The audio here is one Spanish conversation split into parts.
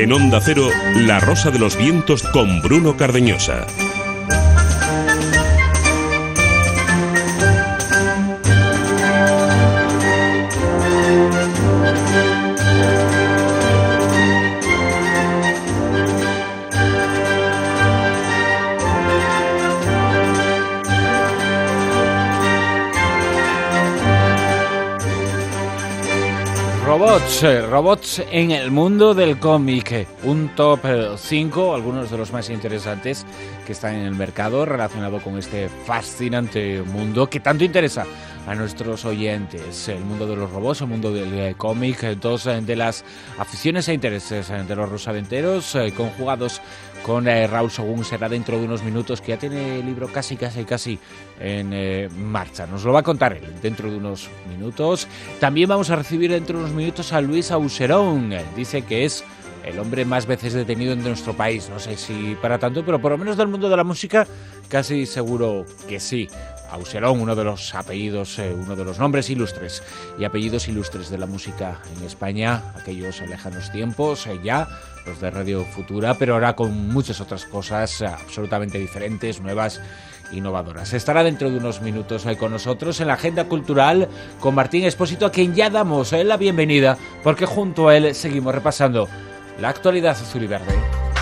En Onda Cero, La Rosa de los Vientos con Bruno Cardeñosa. Robots en el mundo del cómic, un top 5, algunos de los más interesantes que están en el mercado relacionado con este fascinante mundo que tanto interesa a nuestros oyentes. El mundo de los robots, el mundo del cómic, dos de las aficiones e intereses de los rosaventeros conjugados con Raúl Según. Será dentro de unos minutos, que ya tiene el libro casi en marcha. Nos lo va a contar él dentro de unos minutos. También vamos a recibir dentro de unos minutos a Luis Auserón. Dice que es el hombre más veces detenido en nuestro país. No sé si para tanto, pero por lo menos del mundo de la música casi seguro que sí. Auserón, uno de los apellidos, uno de los nombres ilustres y apellidos ilustres de la música en España, aquellos lejanos tiempos, ya los de Radio Futura, pero ahora con muchas otras cosas absolutamente diferentes, nuevas, innovadoras. Estará dentro de unos minutos con nosotros en la agenda cultural con Martín Expósito, a quien ya damos la bienvenida, porque junto a él seguimos repasando la actualidad azul y verde.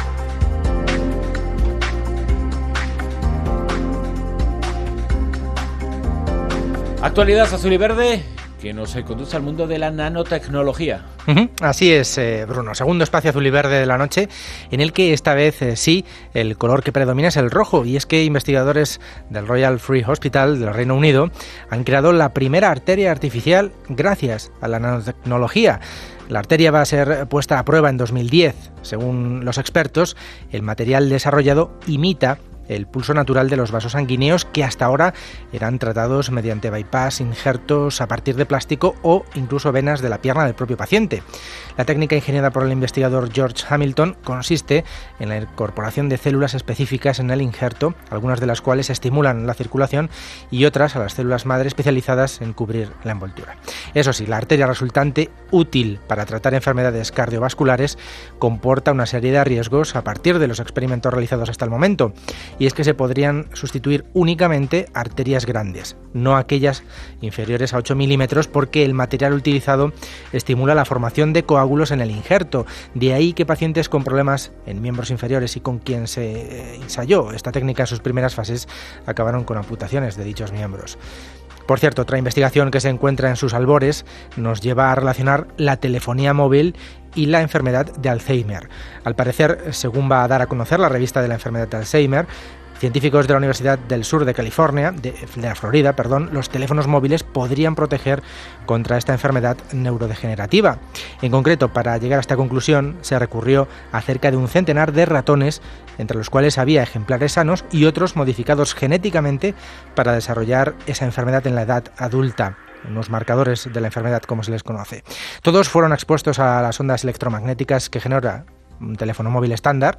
Actualidad azul y verde que nos conduce al mundo de la nanotecnología. Así es, Bruno. Segundo espacio azul y verde de la noche, en el que esta vez sí, el color que predomina es el rojo. Y es que investigadores del Royal Free Hospital del Reino Unido han creado la primera arteria artificial gracias a la nanotecnología. La arteria va a ser puesta a prueba en 2010. Según los expertos, el material desarrollado imita el pulso natural de los vasos sanguíneos, que hasta ahora eran tratados mediante bypass, injertos a partir de plástico o incluso venas de la pierna del propio paciente. La técnica ingeniada por el investigador George Hamilton consiste en la incorporación de células específicas en el injerto, algunas de las cuales estimulan la circulación y otras a las células madre especializadas en cubrir la envoltura. Eso sí, la arteria resultante, útil para tratar enfermedades cardiovasculares, comporta una serie de riesgos a partir de los experimentos realizados hasta el momento. Y es que se podrían sustituir únicamente arterias grandes, no aquellas inferiores a 8 milímetros, porque el material utilizado estimula la formación de coágulos en el injerto. De ahí que pacientes con problemas en miembros inferiores y con quien se ensayó esta técnica en sus primeras fases acabaron con amputaciones de dichos miembros. Por cierto, otra investigación que se encuentra en sus albores nos lleva a relacionar la telefonía móvil y la enfermedad de Alzheimer. Al parecer, según va a dar a conocer la revista de la enfermedad de Alzheimer, científicos de la Universidad del Sur de California, de la Florida, los teléfonos móviles podrían proteger contra esta enfermedad neurodegenerativa. En concreto, para llegar a esta conclusión, se recurrió a cerca de un centenar de ratones, entre los cuales había ejemplares sanos y otros modificados genéticamente para desarrollar esa enfermedad en la edad adulta. Unos marcadores de la enfermedad, como se les conoce. Todos fueron expuestos a las ondas electromagnéticas que genera un teléfono móvil estándar,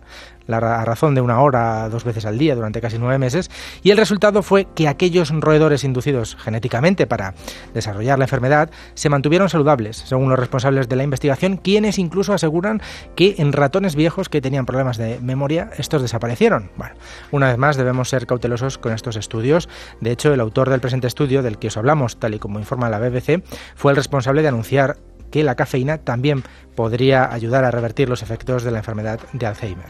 a razón de 1 hora 2 veces al día durante casi 9 meses, y el resultado fue que aquellos roedores inducidos genéticamente para desarrollar la enfermedad se mantuvieron saludables, según los responsables de la investigación, quienes incluso aseguran que en ratones viejos que tenían problemas de memoria, estos desaparecieron. Bueno, una vez más debemos ser cautelosos con estos estudios. De hecho, el autor del presente estudio, del que os hablamos, tal y como informa la BBC, fue el responsable de anunciar que la cafeína también podría ayudar a revertir los efectos de la enfermedad de Alzheimer.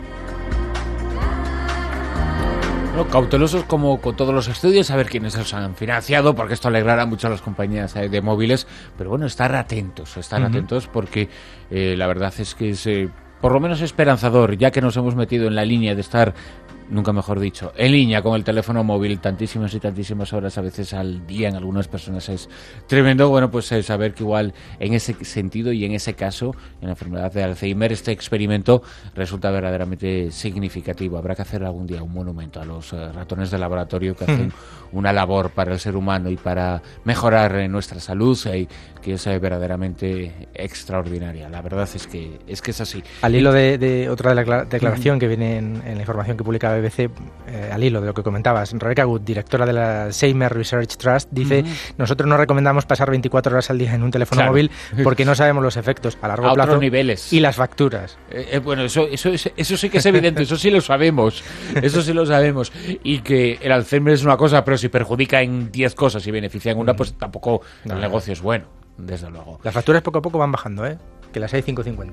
Bueno, cautelosos como con todos los estudios, a ver quiénes los han financiado, porque esto alegrará mucho a las compañías de móviles, pero bueno, estar atentos porque la verdad es que es por lo menos esperanzador, ya que nos hemos metido en la línea de estar, nunca mejor dicho, en línea con el teléfono móvil tantísimas y tantísimas horas a veces al día, en algunas personas es tremendo. Bueno, pues saber que igual en ese sentido y en ese caso, en la enfermedad de Alzheimer, este experimento resulta verdaderamente significativo. Habrá que hacer algún día un monumento a los ratones de laboratorio que hacen una labor para el ser humano y para mejorar nuestra salud, que es verdaderamente extraordinaria. La verdad es que es así. Al hilo de otra declaración que viene en la información que publica BBC, al hilo de lo que comentabas, Rebecca Good, directora de la Alzheimer Research Trust, dice: nosotros no recomendamos pasar 24 horas al día en un teléfono móvil porque no sabemos los efectos a largo plazo niveles. Y las facturas. Bueno, eso sí que es evidente, eso sí lo sabemos, y que el Alzheimer es una cosa, pero si perjudica en 10 cosas y beneficia en una, pues tampoco el negocio es bueno, desde luego. Las facturas poco a poco van bajando, que las hay 5,50.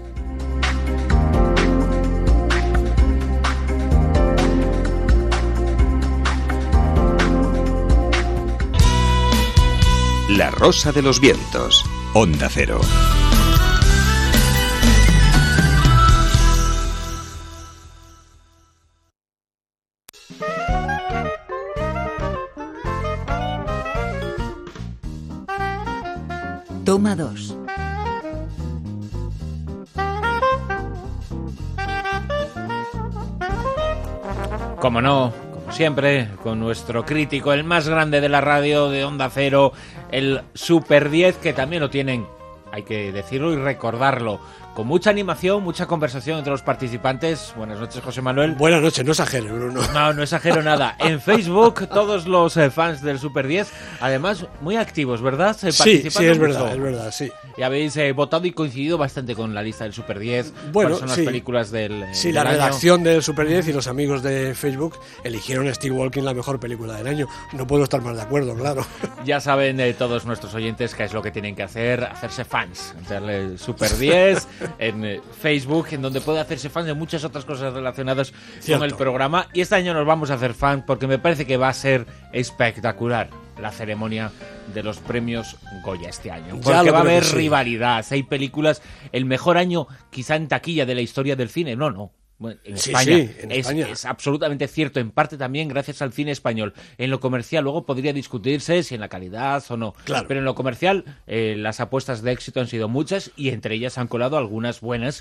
La Rosa de los Vientos, Onda Cero. Toma 2. Como no, como siempre, con nuestro crítico, el más grande de la radio de Onda Cero, el Super 10, que también lo tienen, hay que decirlo y recordarlo, con mucha animación, mucha conversación entre los participantes. Buenas noches, José Manuel. Buenas noches, no exagero, Bruno. No exagero nada. En Facebook, todos los fans del Super 10, además, muy activos, ¿verdad? Sí, es verdad, sí. Y habéis votado y coincidido bastante con la lista del Super 10. Bueno, ¿Cuáles son las películas del Sí, del la año? redacción del Super 10 y los amigos de Facebook eligieron Steve Walking la mejor película del año. No puedo estar más de acuerdo, claro. Ya saben todos nuestros oyentes qué es lo que tienen que hacer, hacerse fans. Hacerle Super 10 en Facebook, en donde puede hacerse fans de muchas otras cosas relacionadas con el programa. Y este año nos vamos a hacer fans porque me parece que va a ser espectacular la ceremonia de los premios Goya este año. Porque va a haber rivalidad. Hay películas, el mejor año quizá en taquilla de la historia del cine. No. Bueno, en España, en España es absolutamente cierto, en parte también gracias al cine español. En lo comercial luego podría discutirse si en la calidad o no, claro. Pero en lo comercial las apuestas de éxito han sido muchas y entre ellas han colado algunas buenas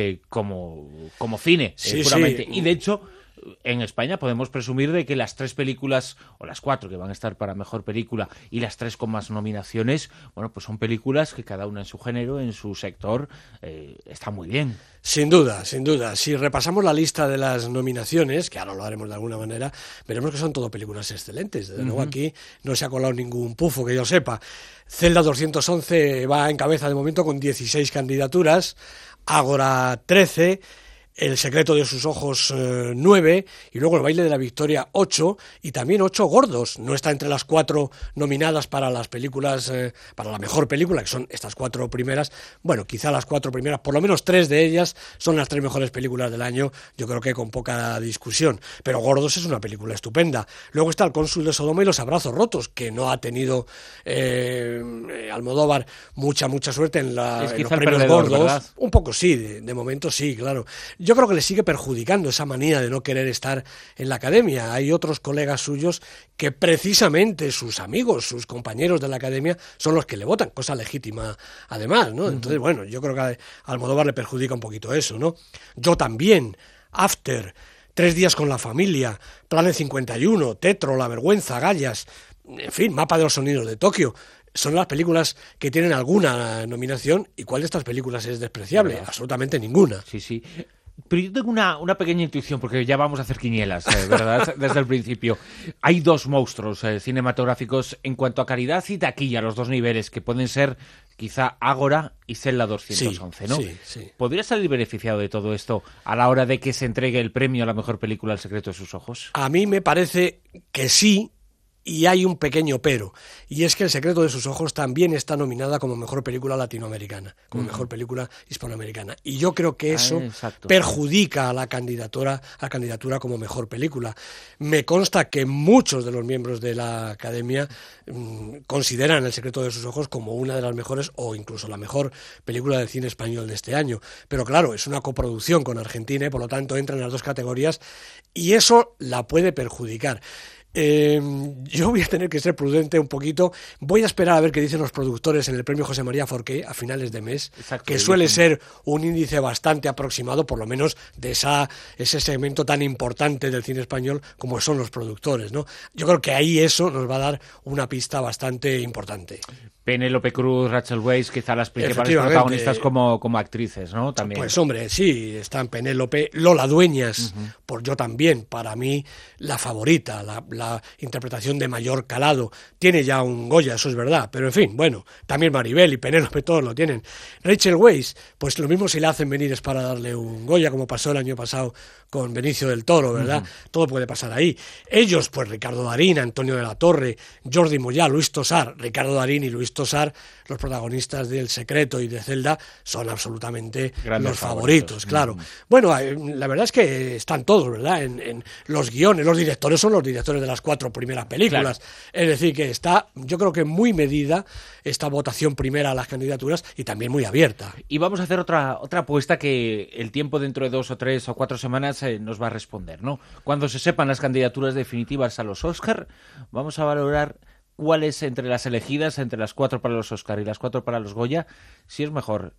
como cine, puramente. Y de hecho, en España podemos presumir de que las 3 películas, o las 4 que van a estar para mejor película y las 3 con más nominaciones, bueno, pues son películas que cada una en su género, en su sector, está muy bien. Sin duda. Si repasamos la lista de las nominaciones, que ahora lo haremos de alguna manera, veremos que son todo películas excelentes. Desde luego aquí no se ha colado ningún pufo que yo sepa. Zelda 211 va en cabeza de momento con 16 candidaturas, Ágora 13, El secreto de sus ojos 9, y luego El baile de la victoria 8, y también 8 gordos. No está entre las 4 nominadas para las películas, para la mejor película, que son estas 4 primeras. Bueno, quizá las 4 primeras, por lo menos 3 de ellas son las 3 mejores películas del año, yo creo que con poca discusión. Pero Gordos es una película estupenda. Luego está El cónsul de Sodoma y Los abrazos rotos, que no ha tenido Almodóvar mucha suerte en los premios gordos. ¿Verdad? Un poco sí, de momento sí, claro. Yo creo que le sigue perjudicando esa manía de no querer estar en la academia. Hay otros colegas suyos que precisamente sus amigos, sus compañeros de la academia son los que le votan, cosa legítima además, ¿no? Entonces, bueno, yo creo que a Almodóvar le perjudica un poquito eso, ¿no? Yo también, After, 3 días con la familia, Planet 51, Tetro, La vergüenza, Gallas, en fin, Mapa de los sonidos de Tokio. Son las películas que tienen alguna nominación. ¿Y cuál de estas películas es despreciable? ¿Verdad? Absolutamente ninguna. Sí. Pero yo tengo una pequeña intuición, porque ya vamos a hacer quinielas, ¿verdad? Desde el principio. Hay 2 monstruos cinematográficos en cuanto a calidad y taquilla, los 2 niveles, que pueden ser quizá Ágora y Zelda 211, ¿no? Sí. ¿Podría salir beneficiado de todo esto a la hora de que se entregue el premio a la mejor película El secreto de sus ojos? A mí me parece que sí. Y hay un pequeño pero, y es que El secreto de sus ojos también está nominada como mejor película latinoamericana, como mejor película hispanoamericana. Y yo creo que eso perjudica a la candidatura como mejor película. Me consta que muchos de los miembros de la Academia consideran El secreto de sus ojos como una de las mejores o incluso la mejor película del cine español de este año. Pero claro, es una coproducción con Argentina y por lo tanto entra en las 2 categorías y eso la puede perjudicar. Yo voy a tener que ser prudente un poquito. Voy a esperar a ver qué dicen los productores en el premio José María Forqué a finales de mes, Exacto, que suele ser un índice bastante aproximado, por lo menos de ese segmento tan importante del cine español como son los productores, ¿no? Yo creo que ahí eso nos va a dar una pista bastante importante. Penélope Cruz, Rachel Weisz, quizá las principales protagonistas como actrices, ¿no? También. Pues hombre, sí, están Penélope, Lola Dueñas, por yo también, para mí la favorita, la interpretación de mayor calado. Tiene ya un Goya, eso es verdad, pero en fin, bueno, también Maribel y Penélope todos lo tienen. Rachel Weisz, pues lo mismo si le hacen venir es para darle un Goya, como pasó el año pasado con Benicio del Toro, ¿verdad? Todo puede pasar ahí. Ellos, pues Ricardo Darín, Antonio de la Torre, Jordi Moyá, Luis Tosar, Ricardo Darín y Luis Tosar, los protagonistas de El Secreto y de Zelda, son absolutamente grandes los favoritos, claro. Bueno, la verdad es que están todos, ¿verdad? En los guiones, los directores son los directores de las 4 primeras películas. Claro. Es decir, que está, yo creo que muy medida esta votación primera a las candidaturas y también muy abierta. Y vamos a hacer otra apuesta que el tiempo dentro de 2 o 3 o 4 semanas nos va a responder, ¿no? Cuando se sepan las candidaturas definitivas a los Oscar, vamos a valorar cuáles entre las elegidas, entre las 4 para los Oscar y las 4 para los Goya, si es mejor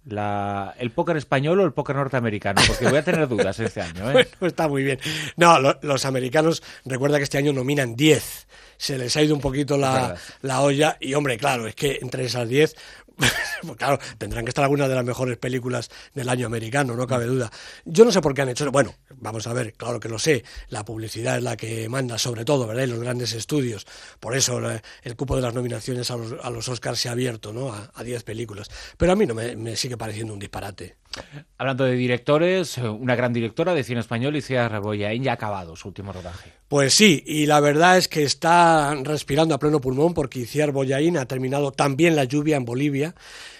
el póker español o el póker norteamericano, porque voy a tener dudas este año, ¿eh? Bueno, está muy bien. No, los americanos, recuerda que este año nominan 10. Se les ha ido un poquito la olla y, hombre, claro, es que entre esas 10... pues claro, tendrán que estar algunas de las mejores películas del año americano, no cabe duda. Yo no sé por qué han hecho eso. Bueno, vamos a ver, claro que lo sé, la publicidad es la que manda sobre todo, ¿verdad? Y los grandes estudios. Por eso el cupo de las nominaciones a los Oscars se ha abierto, ¿no? A 10 películas. Pero a mí no me sigue pareciendo un disparate. Hablando de directores, una gran directora de cine español, Itziar Bollaín, ya ha acabado su último rodaje. Pues sí, y la verdad es que está respirando a pleno pulmón porque Itziar Bollaín ha terminado también la lluvia en Bolivia.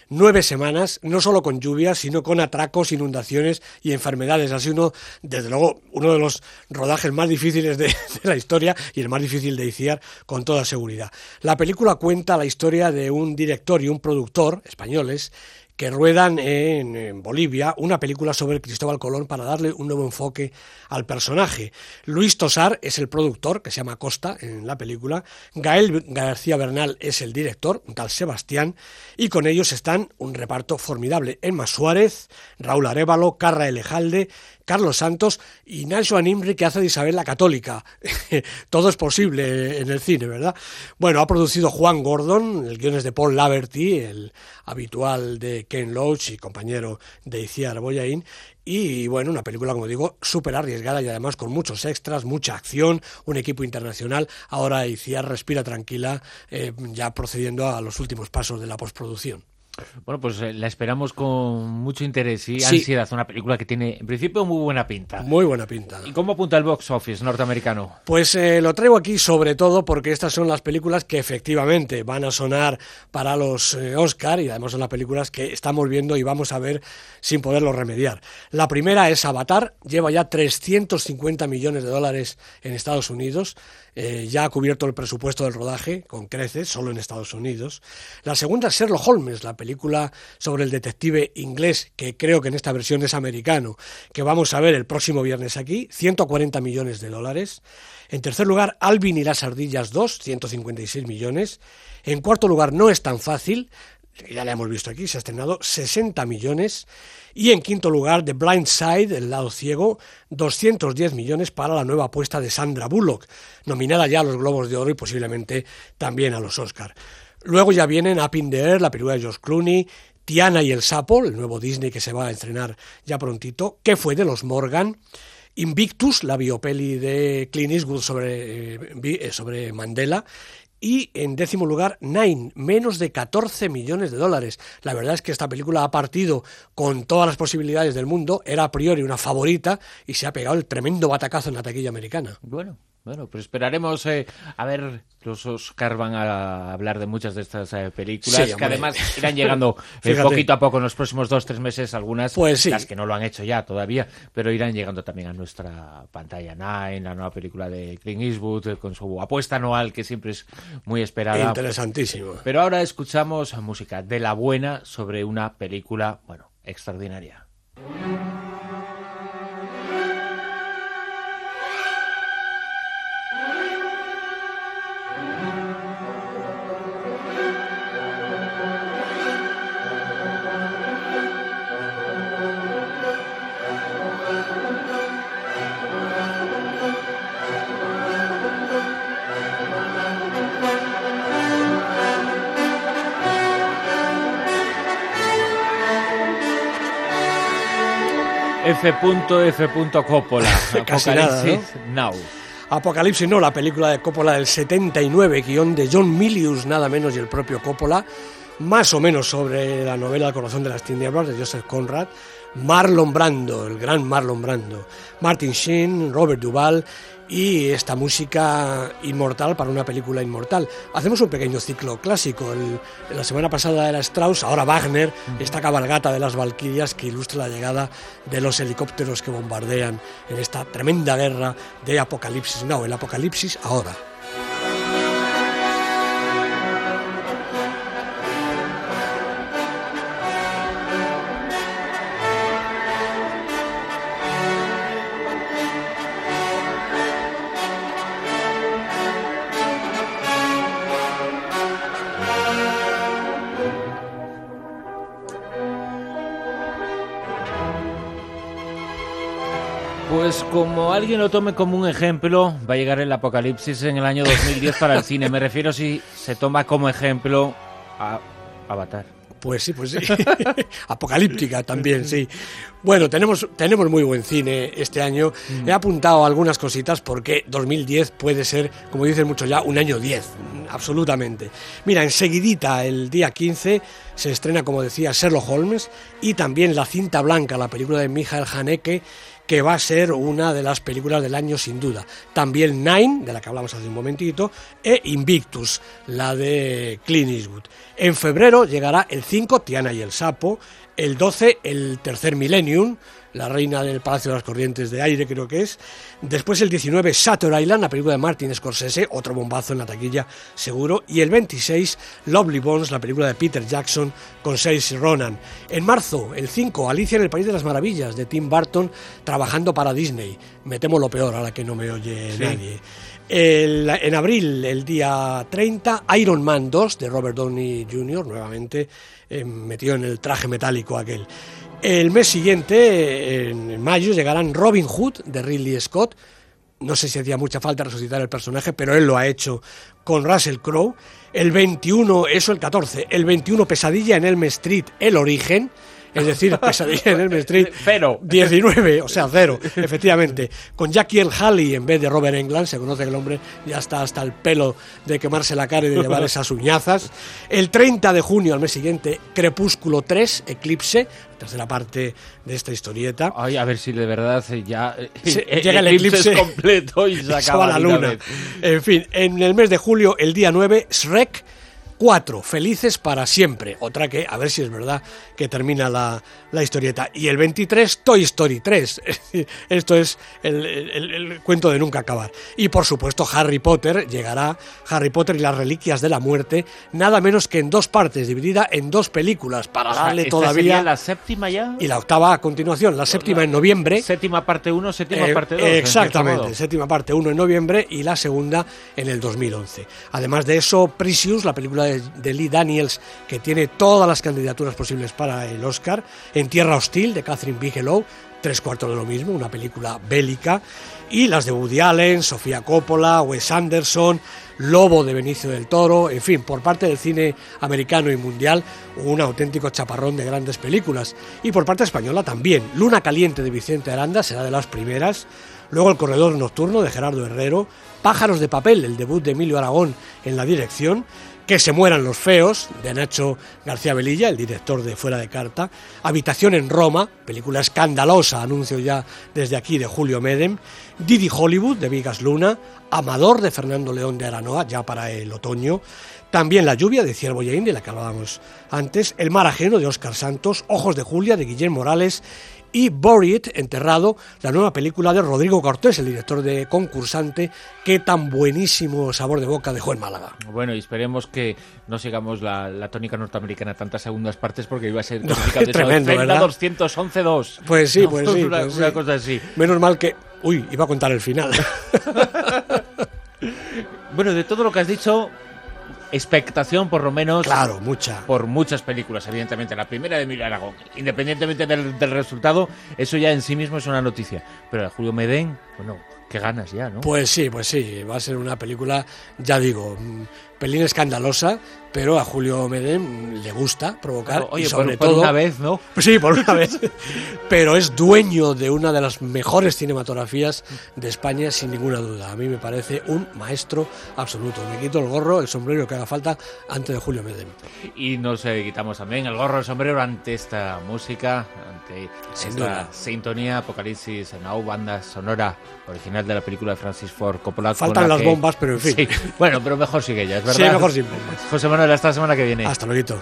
9 semanas, no solo con lluvias, sino con atracos, inundaciones y enfermedades. Ha sido desde luego, uno de los rodajes más difíciles de la historia y el más difícil de Itziar, con toda seguridad. La película cuenta la historia de un director y un productor españoles que ruedan en Bolivia una película sobre Cristóbal Colón para darle un nuevo enfoque al personaje. Luis Tosar es el productor, que se llama Costa en la película, Gael García Bernal es el director, un tal Sebastián, y con ellos están un reparto formidable: Emma Suárez, Raúl Arévalo, Carra Elejalde, Carlos Santos y Nacho Nimri, que hace de Isabel la Católica. Todo es posible en el cine, ¿verdad? Bueno, ha producido Juan Gordon, el guion es de Paul Laverty, el habitual de Ken Loach y compañero de Itziar Bollaín. Y bueno, una película, como digo, súper arriesgada y además con muchos extras, mucha acción, un equipo internacional. Ahora Itziar respira tranquila, ya procediendo a los últimos pasos de la postproducción. Bueno, pues la esperamos con mucho interés y ansiedad. Una película que tiene, en principio, muy buena pinta. Muy buena pinta. ¿Y cómo apunta el box office norteamericano? Pues lo traigo aquí sobre todo porque estas son las películas que efectivamente van a sonar para los Oscar y además son las películas que estamos viendo y vamos a ver sin poderlo remediar. La primera es Avatar, lleva ya 350 millones de dólares en Estados Unidos. Ya ha cubierto el presupuesto del rodaje con creces, solo en Estados Unidos. La segunda es Sherlock Holmes, la película sobre el detective inglés, que creo que en esta versión es americano, que vamos a ver el próximo viernes aquí, 140 millones de dólares. En tercer lugar, Alvin y las ardillas 2, 156 millones. En cuarto lugar, No es tan fácil, ya la hemos visto aquí, se ha estrenado 60 millones. Y en quinto lugar, The Blind Side, El lado ciego, 210 millones para la nueva apuesta de Sandra Bullock, nominada ya a los Globos de Oro y posiblemente también a los Oscar. Luego ya vienen Up in the Air, la película de George Clooney, Tiana y el sapo, el nuevo Disney que se va a estrenar ya prontito, ¿Qué fue de los Morgan?, Invictus, la biopeli de Clint Eastwood sobre Mandela, y en décimo lugar, Nine, menos de 14 millones de dólares. La verdad es que esta película ha partido con todas las posibilidades del mundo, era a priori una favorita y se ha pegado el tremendo batacazo en la taquilla americana. Bueno, pues esperaremos a ver, los Oscar van a hablar de muchas de estas películas, sí, que además irán llegando poquito a poco en los próximos 2-3 meses, algunas, pues sí, las que no lo han hecho ya todavía, pero irán llegando también a nuestra pantalla. Nine, la nueva película de Clint Eastwood, con su apuesta anual, que siempre es muy esperada. Interesantísimo. Pero ahora escuchamos música de la buena sobre una película, bueno, extraordinaria. F.F. Coppola. Casi nada, ¿no? Now. Apocalipsis no, la película de Coppola del 79, guión de John Milius, nada menos, y el propio Coppola, más o menos sobre la novela El corazón de las tinieblas de Joseph Conrad. Marlon Brando, el gran Marlon Brando, Martin Sheen, Robert Duvall y esta música inmortal para una película inmortal. Hacemos un pequeño ciclo clásico. La semana pasada era Strauss, ahora Wagner, esta cabalgata de las Valquirias que ilustra la llegada de los helicópteros que bombardean en esta tremenda guerra de Apocalipsis Now, el Apocalipsis ahora. Pues como alguien lo tome como un ejemplo, va a llegar el apocalipsis en el año 2010 para el cine. Me refiero si se toma como ejemplo a Avatar. Pues sí. Apocalíptica también, sí. Bueno, tenemos muy buen cine este año. He apuntado algunas cositas porque 2010 puede ser, como dicen muchos ya, un año 10, absolutamente. Mira, enseguidita, el día 15, se estrena, como decía, Sherlock Holmes y también La cinta blanca, la película de Michael Haneke, que va a ser una de las películas del año sin duda. También Nine, de la que hablamos hace un momentito, e Invictus, la de Clint Eastwood. En febrero llegará el 5, Tiana y el sapo, el 12, el tercer Millennium, la reina del Palacio de las Corrientes de Aire, creo que es. Después el 19, Shutter Island, la película de Martin Scorsese, otro bombazo en la taquilla, seguro. Y el 26, Lovely Bones, la película de Peter Jackson, con Saoirse Ronan. En marzo, el 5, Alicia en el País de las Maravillas, de Tim Burton, trabajando para Disney. Me temo lo peor, ahora que no me oye nadie. En abril, el día 30, Iron Man 2, de Robert Downey Jr., nuevamente metido en el traje metálico aquel. El mes siguiente, en mayo, llegarán Robin Hood, de Ridley Scott. No sé si hacía mucha falta resucitar el personaje, pero él lo ha hecho con Russell Crowe. El 21, el 14, el 21, Pesadilla en Elm Street, El origen. Es decir, Pesadilla en Elm Street 19, o sea, 0, efectivamente. Con Jackie Earle Haley en vez de Robert Englund. Se conoce que el hombre ya está hasta el pelo de quemarse la cara y de llevar esas uñazas. El 30 de junio, al mes siguiente, Crepúsculo 3, Eclipse, tercera parte de esta historieta. Ay, a ver si de verdad ya llega el eclipse completo y se acaba la luna. En fin, en el mes de julio, el día 9, Shrek 4, Felices para siempre. Otra que, a ver si es verdad que termina la historieta. Y el 23, Toy Story 3. Esto es el cuento de nunca acabar. Y por supuesto, Harry Potter. Llegará Harry Potter y las Reliquias de la Muerte, nada menos que en 2 partes, dividida en 2 películas, para darle todavía... ¿Sería la séptima ya? Y la octava a continuación, la séptima en noviembre. Séptima parte 1, séptima parte 2. Exactamente, séptima parte 1 en noviembre y la segunda en el 2011. Además de eso, Precious, la película de Lee Daniels, que tiene todas las candidaturas posibles para el Oscar. En Tierra hostil, de Catherine Bigelow, 3/4 de lo mismo, una película bélica. Y las de Woody Allen, Sofía Coppola, Wes Anderson, Lobo de Benicio del Toro, en fin, por parte del cine americano y mundial, un auténtico chaparrón de grandes películas. Y por parte española también, Luna caliente de Vicente Aranda será de las primeras. Luego El corredor nocturno de Gerardo Herrero, Pájaros de papel, el debut de Emilio Aragón en la dirección, Que se mueran los feos, de Nacho García Velilla, el director de Fuera de Carta, Habitación en Roma, película escandalosa, anuncio ya desde aquí, de Julio Medem, Didi Hollywood, de Vigas Luna, Amador, de Fernando León de Aranoa, ya para el otoño, también La lluvia, de Ciervo Jain, de la que hablábamos antes, El mar ajeno, de Óscar Santos, Ojos de Julia, de Guillermo Morales, y Buried, enterrado, la nueva película de Rodrigo Cortés, el director de Concursante, que tan buenísimo sabor de boca dejó en Málaga. Bueno, y esperemos que no sigamos la tónica norteamericana tantas segundas partes, porque iba a ser tónica de tremendo, ¿verdad? 211-2. Pues sí, no, pues sí. Una cosa así. Menos mal que... Uy, iba a contar el final. Bueno, de todo lo que has dicho... Expectación, por lo menos, claro, mucha, por muchas películas, evidentemente. La primera de Emilio Aragón, independientemente del resultado, eso ya en sí mismo es una noticia. Pero de Julio Medem, bueno, qué ganas ya, ¿no? Pues sí, va a ser una película, ya digo, pelín escandalosa, pero a Julio Medem le gusta provocar. Oye, y sobre por todo, una vez, ¿no? Sí, por una vez. Pero es dueño de una de las mejores cinematografías de España, sin ninguna duda. A mí me parece un maestro absoluto. Me quito el gorro, el sombrero que haga falta ante de Julio Medem. Y nos quitamos también el gorro, el sombrero ante esta música, ante Sin esta duda. sintonía, Apocalipsis Now, banda sonora original de la película de Francis Ford Coppola. Faltan las bombas, pero en fin. Sí. Bueno, pero mejor sigue ella, es verdad. Sí, mejor sin bombas. José Manuel, hasta la semana que viene. Hasta luego.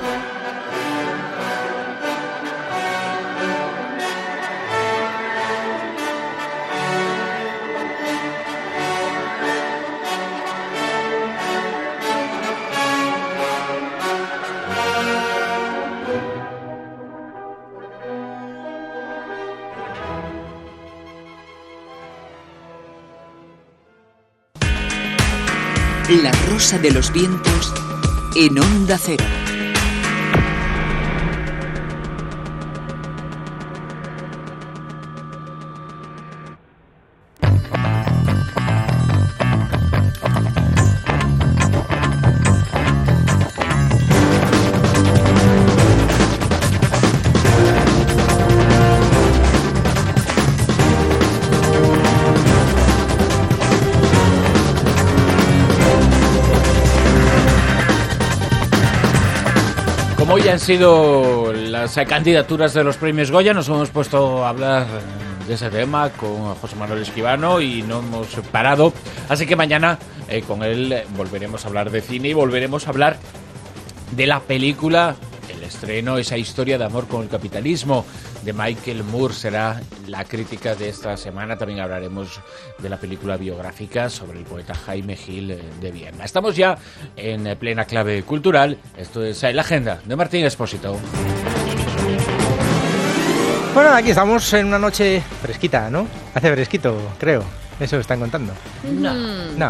La Rosa de los Vientos en Onda Cero. Como hoy han sido las candidaturas de los premios Goya, nos hemos puesto a hablar de ese tema con José Manuel Esquivano y no hemos parado. Así que mañana con él volveremos a hablar de cine y volveremos a hablar de la película, el estreno, esa historia de amor con el capitalismo de Michael Moore. Será la crítica de esta semana. También hablaremos de la película biográfica sobre el poeta Jaime Gil de Viena. Estamos ya en plena clave cultural. Esto es la agenda de Martín Expósito. Bueno, aquí estamos en una noche fresquita, ¿no? Hace fresquito, creo. Eso están contando. No.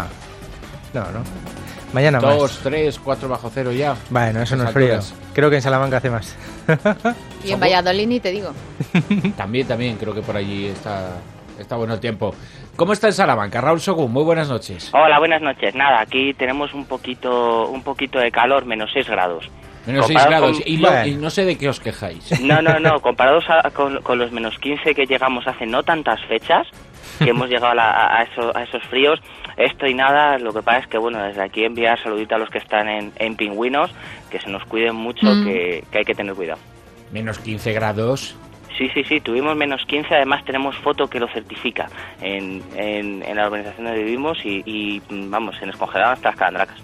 Mañana 2, más. 3, 4 bajo cero ya. Bueno, eso no es Esas frío. alturas. Creo que en Salamanca hace más. Y en Valladolid ni te digo. También creo que por allí está bueno el tiempo. ¿Cómo está en Salamanca? Raúl Sogún, muy buenas noches. Hola, buenas noches. Nada, aquí tenemos un poquito de calor, menos 6 grados. Menos 6 Comparado grados. con- Y no sé de qué os quejáis. No, comparados con los menos 15 que llegamos hace no tantas fechas, que hemos llegado a esos fríos, esto y nada, lo que pasa es que, bueno, desde aquí enviar saludito a los que están en Pingüinos, que se nos cuiden mucho, que hay que tener cuidado. Menos 15 grados. Sí, tuvimos menos 15, además tenemos foto que lo certifica en la organización donde vivimos y vamos, se nos congelaron hasta las calandracas.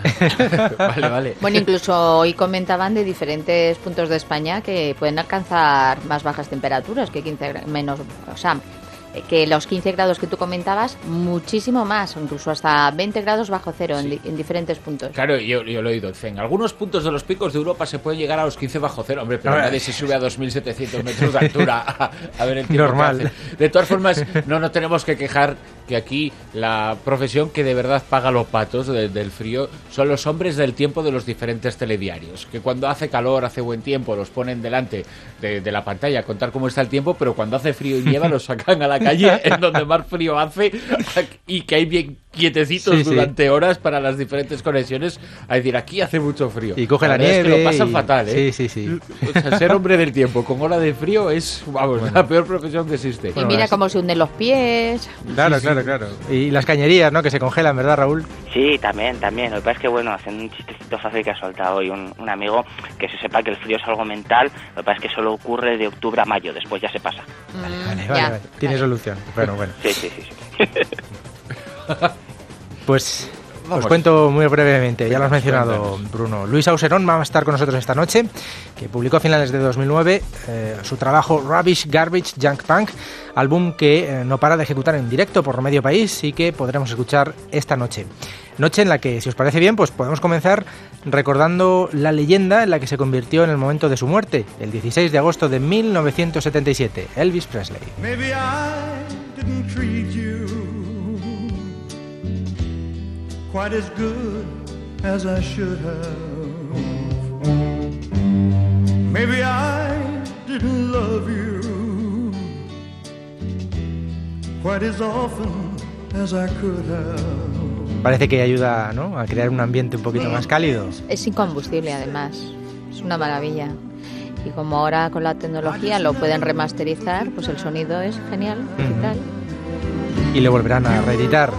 Vale. Bueno, incluso hoy comentaban de diferentes puntos de España que pueden alcanzar más bajas temperaturas que 15 menos, o sea, que los 15 grados que tú comentabas, muchísimo más, incluso hasta 20 grados bajo cero en diferentes puntos. Claro, yo lo he oído. En algunos puntos de los picos de Europa se puede llegar a los 15 bajo cero. Hombre, pero nadie se sube a 2.700 metros de altura a ver el tiempo Normal. que hace. De todas formas, no tenemos que quejar que aquí la profesión que de verdad paga los patos del frío son los hombres del tiempo de los diferentes telediarios. Que cuando hace calor, hace buen tiempo, los ponen delante de la pantalla a contar cómo está el tiempo, pero cuando hace frío y nieva los sacan a la calle en donde más frío hace y que hay bien quietecitos durante horas para las diferentes conexiones a decir, aquí hace mucho frío. Y coge la verdad nieve. es que lo pasan fatal, ¿eh? Sí. O sea, ser hombre del tiempo con hora de frío es, la peor profesión que existe. Y mira cómo se hunden los pies. Claro. Y las cañerías, ¿no? Que se congelan, ¿verdad, Raúl? Sí, también. Lo que pasa es que, bueno, haciendo un chistecito fácil que ha soltado hoy un amigo, que se sepa que el frío es algo mental, lo que pasa es que solo ocurre de octubre a mayo, después ya se pasa. Vale. Tiene solución. Bueno. Sí. Pues Vamos. os cuento muy brevemente, ya lo has mencionado, Bruno. Luis Auserón va a estar con nosotros esta noche, que publicó a finales de 2009 su trabajo Rubbish, Garbage, Junk Punk, álbum que no para de ejecutar en directo por medio país y que podremos escuchar esta noche. Noche en la que, si os parece bien, pues podemos comenzar recordando la leyenda en la que se convirtió en el momento de su muerte, el 16 de agosto de 1977, Elvis Presley. Maybe I didn't treat you quite as good as I should have. Maybe I didn't love you quite as often as I could have. Parece que ayuda, ¿no?, a crear un ambiente un poquito más cálido. Es incombustible, además. Es una maravilla. Y como ahora con la tecnología lo pueden remasterizar, pues el sonido es genial, digital. Y lo volverán a reeditar.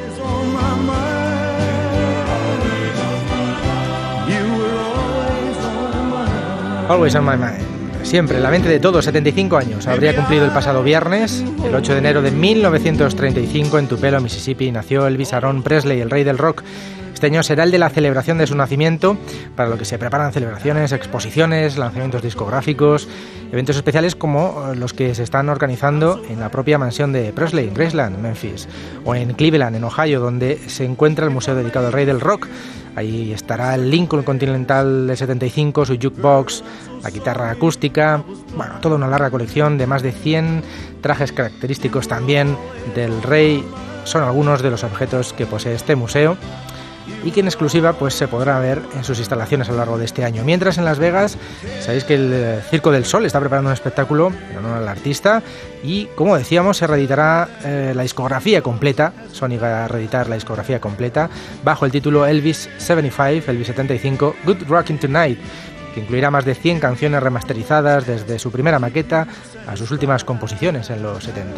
Always on my mind. Siempre en la mente de todos. 75 años. Habría cumplido el pasado viernes, el 8 de enero de 1935, en Tupelo, Mississippi, nació Elvis Aaron Presley, el rey del rock. Este año será el de la celebración de su nacimiento, para lo que se preparan celebraciones, exposiciones, lanzamientos discográficos, eventos especiales como los que se están organizando en la propia mansión de Presley, en Graceland, Memphis, o en Cleveland, en Ohio, donde se encuentra el museo dedicado al rey del rock. Ahí estará el Lincoln Continental de 75, su jukebox, la guitarra acústica, bueno, toda una larga colección de más de 100 trajes característicos también del rey. Son algunos de los objetos que posee este museo y que en exclusiva pues se podrá ver en sus instalaciones a lo largo de este año. Mientras en Las Vegas, sabéis que el Circo del Sol está preparando un espectáculo en honor al artista y, como decíamos, se reeditará la discografía completa. Sony va a reeditar la discografía completa bajo el título Elvis 75, Elvis 75, Good Rockin' Tonight, que incluirá más de 100 canciones remasterizadas desde su primera maqueta a sus últimas composiciones en los 70.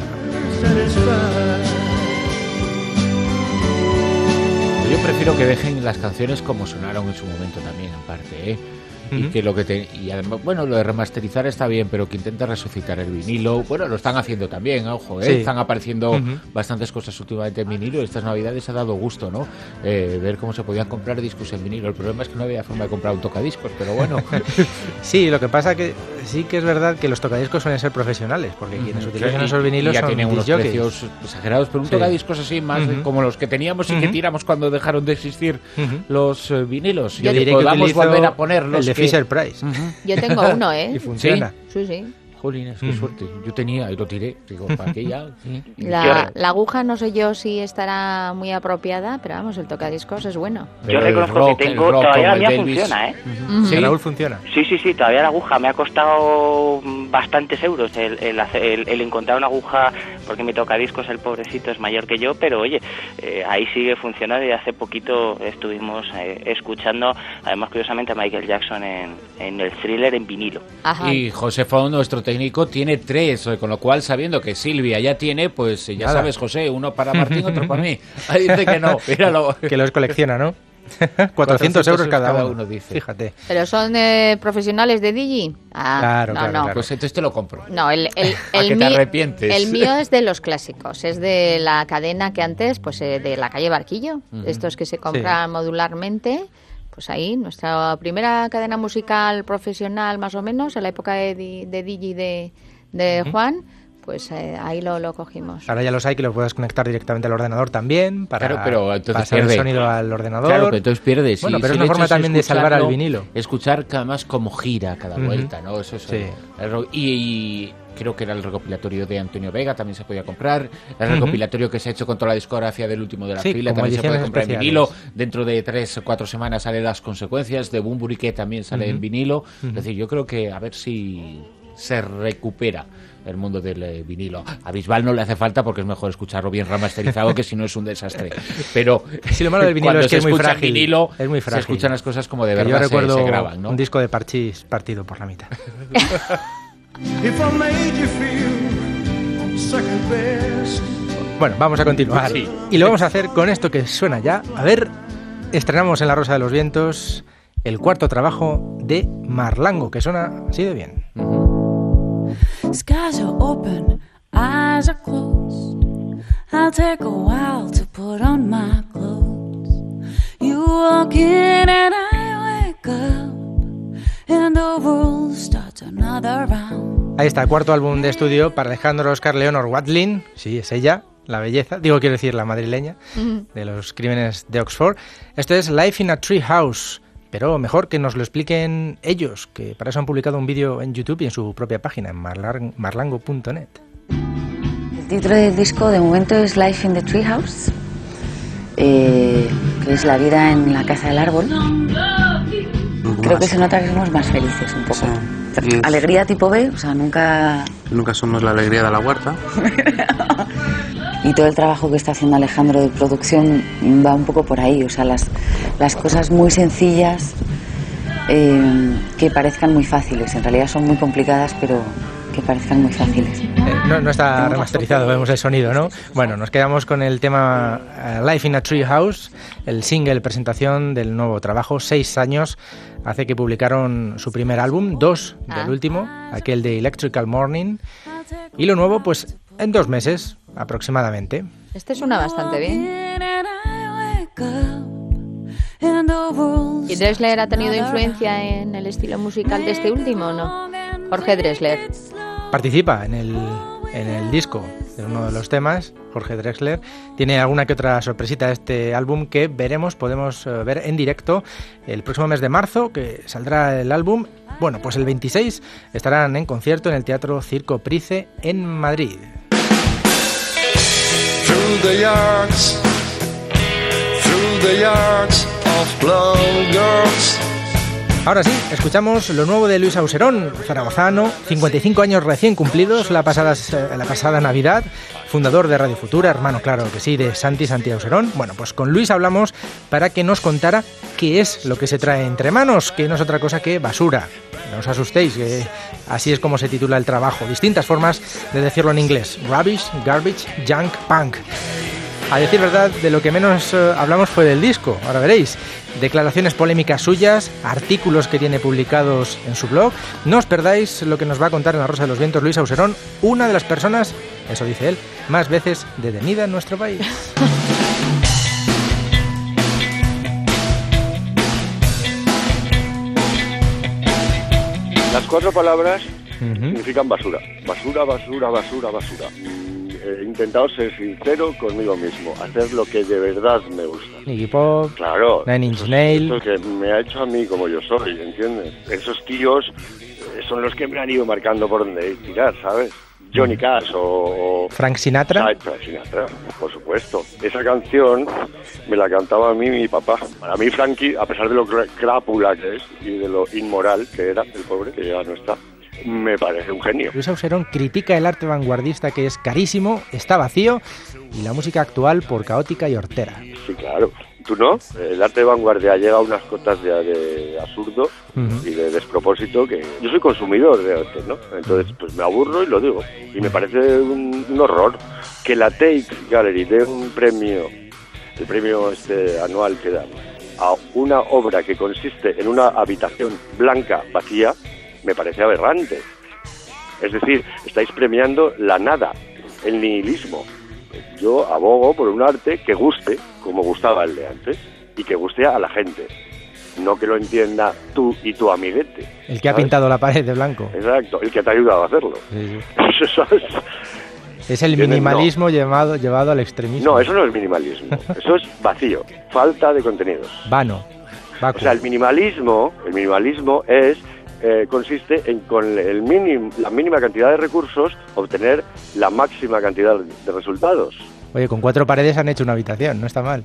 Yo prefiero que dejen las canciones como sonaron en su momento también, en parte, ¿eh? Y que y además, bueno, lo de remasterizar está bien, pero que intenta resucitar el vinilo. Bueno, lo están haciendo también, ojo, Sí. Están apareciendo bastantes cosas últimamente en vinilo. Estas navidades ha dado gusto, ¿no? Ver cómo se podían comprar discos en vinilo. El problema es que no había forma de comprar un tocadiscos, pero bueno. Sí, lo que pasa que sí que es verdad que los tocadiscos suelen ser profesionales, porque quienes utilizan esos vinilos ya son tienen unos disc jockeys. precios exagerados, pero un tocadiscos así más como los que teníamos y que tiramos cuando dejaron de existir los vinilos. Yo Y diré que podamos utilizo volver a ponerlos. el de Fisher Price. Yo tengo uno, ¿eh? Y funciona. Sí. Jolines, qué suerte. Yo tenía y lo tiré. Digo, ¿para qué ya? La aguja no sé yo si estará muy apropiada, pero vamos, el tocadiscos es bueno. Yo reconozco que tengo, todavía la mía funciona, ¿eh? Sí. Raúl funciona. Sí, todavía la aguja me ha costado bastantes euros el encontrar una aguja, porque mi tocadiscos, el pobrecito, es mayor que yo, pero oye, ahí sigue funcionando y hace poquito estuvimos escuchando, además curiosamente, a Michael Jackson en el Thriller en vinilo. Ajá. Y José Font, nuestro técnico, tiene 3, con lo cual, sabiendo que Silvia ya tiene, pues ya Nada. sabes, José, uno para Martín, otro para mí. Ahí dice que no, míralo. Que los colecciona, ¿no? 400 euros cada uno, dice. Fíjate. ¿Pero son profesionales de Digi? Claro, no, claro, no. claro. Pues entonces te lo compro. No, el que te mío, arrepientes. el mío es de los clásicos, es de la cadena que antes, pues de la calle Barquillo, estos que se compran modularmente. Pues ahí, nuestra primera cadena musical profesional, más o menos, en la época de Digi de Juan, pues ahí lo cogimos. Ahora ya los hay que los puedes conectar directamente al ordenador también para Claro, pero entonces pasar pierde. el sonido al ordenador. Claro, pero entonces pierdes. Bueno, Y pero es si una el forma hecho es también de salvar al escucharlo, vinilo. Escuchar además cómo gira cada vuelta, ¿no? Eso es Sí. Y creo que era el recopilatorio de Antonio Vega, también se podía comprar. El recopilatorio que se ha hecho con toda la discografía del último de la Sí, fila como también se puede ediciones comprar en especiales. vinilo. Dentro de 3 o 4 semanas sale Las Consecuencias de Bunbury, que también sale en vinilo. Es decir, yo creo que a ver si se recupera el mundo del vinilo. A Bisbal no le hace falta porque es mejor escucharlo bien remasterizado que si no es un desastre. Pero Sí, lo malo del vinilo cuando es que se es muy escucha frágil. vinilo, Es muy frágil. se escuchan las cosas como de Que verdad yo recuerdo se graban, ¿no? un disco de Parchís partido por la mitad. If I made you feel second best. Bueno, vamos a continuar. Sí. Y lo vamos a hacer con esto que suena ya. A ver, estrenamos en La Rosa de los Vientos el cuarto trabajo de Marlango, que suena así de bien. Skies are open, eyes are closed. I'll take a while to put on my clothes. You walk in and I wake up, and the world starts another round. Ahí está, cuarto álbum de estudio para Alejandro Oscar Leonor Watling. Sí, es ella, la belleza. Digo, quiero decir, la madrileña de los crímenes de Oxford. Esto es Life in a Tree House. Pero mejor que nos lo expliquen ellos, que para eso han publicado un vídeo en YouTube y en su propia página, en marlango.net. El título del disco de momento es Life in the Treehouse, que es la vida en la casa del árbol. Creo que se nota que somos más felices un poco. Sí. Alegría tipo B, o sea, nunca somos la alegría de la huerta. Y todo el trabajo que está haciendo Alejandro de producción va un poco por ahí, o sea, las cosas muy sencillas que parezcan muy fáciles, en realidad son muy complicadas, pero que parezcan muy fáciles. No está remasterizado, vemos el sonido, ¿no? Bueno, nos quedamos con el tema Life in a Treehouse, el single presentación del nuevo trabajo. 6 años hace que publicaron su primer álbum, 2 del último, aquel de Electrical Morning, y lo nuevo pues en 2 meses aproximadamente. Este suena bastante bien. ¿Y Drexler ha tenido influencia en el estilo musical de este último o no? Jorge Drexler. Participa en el disco de uno de los temas, Jorge Drexler. Tiene alguna que otra sorpresita de este álbum que podemos ver en directo el próximo mes de marzo, que saldrá el álbum. Bueno, pues el 26 estarán en concierto en el Teatro Circo Price en Madrid. Through the yards of blonde girls. Ahora sí, escuchamos lo nuevo de Luis Auserón, zaragozano, 55 años recién cumplidos la pasada Navidad, fundador de Radio Futura, hermano, claro que sí, de Santi Auserón. Bueno, pues con Luis hablamos para que nos contara qué es lo que se trae entre manos, que no es otra cosa que basura. No os asustéis, que así es como se titula el trabajo. Distintas formas de decirlo en inglés: rubbish, garbage, junk, punk. A decir verdad, de lo que menos hablamos fue del disco, ahora veréis. Declaraciones polémicas suyas, artículos que tiene publicados en su blog. No os perdáis lo que nos va a contar en La Rosa de los Vientos Luis Auserón, una de las personas, eso dice él, más veces detenida en nuestro país. Las 4 palabras significan basura. Basura, basura, basura, basura. He intentado ser sincero conmigo mismo, hacer lo que de verdad me gusta. Iggy Pop, claro, Nine Inch Nails. Eso que me ha hecho a mí como yo soy, ¿entiendes? Esos tíos son los que me han ido marcando por dónde tirar, ¿sabes? Johnny Cash o Frank Sinatra. Frank Sinatra, por supuesto. Esa canción me la cantaba a mí mi papá. Para mí Frankie, a pesar de lo crápula que es y de lo inmoral que era el pobre, que ya no está, me parece un genio. Luis Auserón critica el arte vanguardista, que es carísimo, está vacío, y la música actual por caótica y hortera. Sí, claro. ¿Tú no? El arte de vanguardia llega a unas cotas de absurdo y de despropósito, que yo soy consumidor de arte, ¿no? Entonces, pues me aburro y lo digo. Y me parece un horror que la Tate Gallery dé un premio, el premio anual que dan, a una obra que consiste en una habitación blanca vacía. Me parece aberrante. Es decir, estáis premiando la nada, el nihilismo. Yo abogo por un arte que guste, como gustaba el de antes, y que guste a la gente. No que lo entienda tú y tu amiguete. El que ha pintado la pared de blanco. Exacto, el que te ha ayudado a hacerlo. Sí. Eso es el minimalismo llevado al extremismo. No, eso no es minimalismo. Eso es vacío, falta de contenidos. Vano. O sea, el minimalismo es... consiste en con la mínima cantidad de recursos obtener la máxima cantidad de resultados. Oye, con 4 paredes han hecho una habitación, no está mal.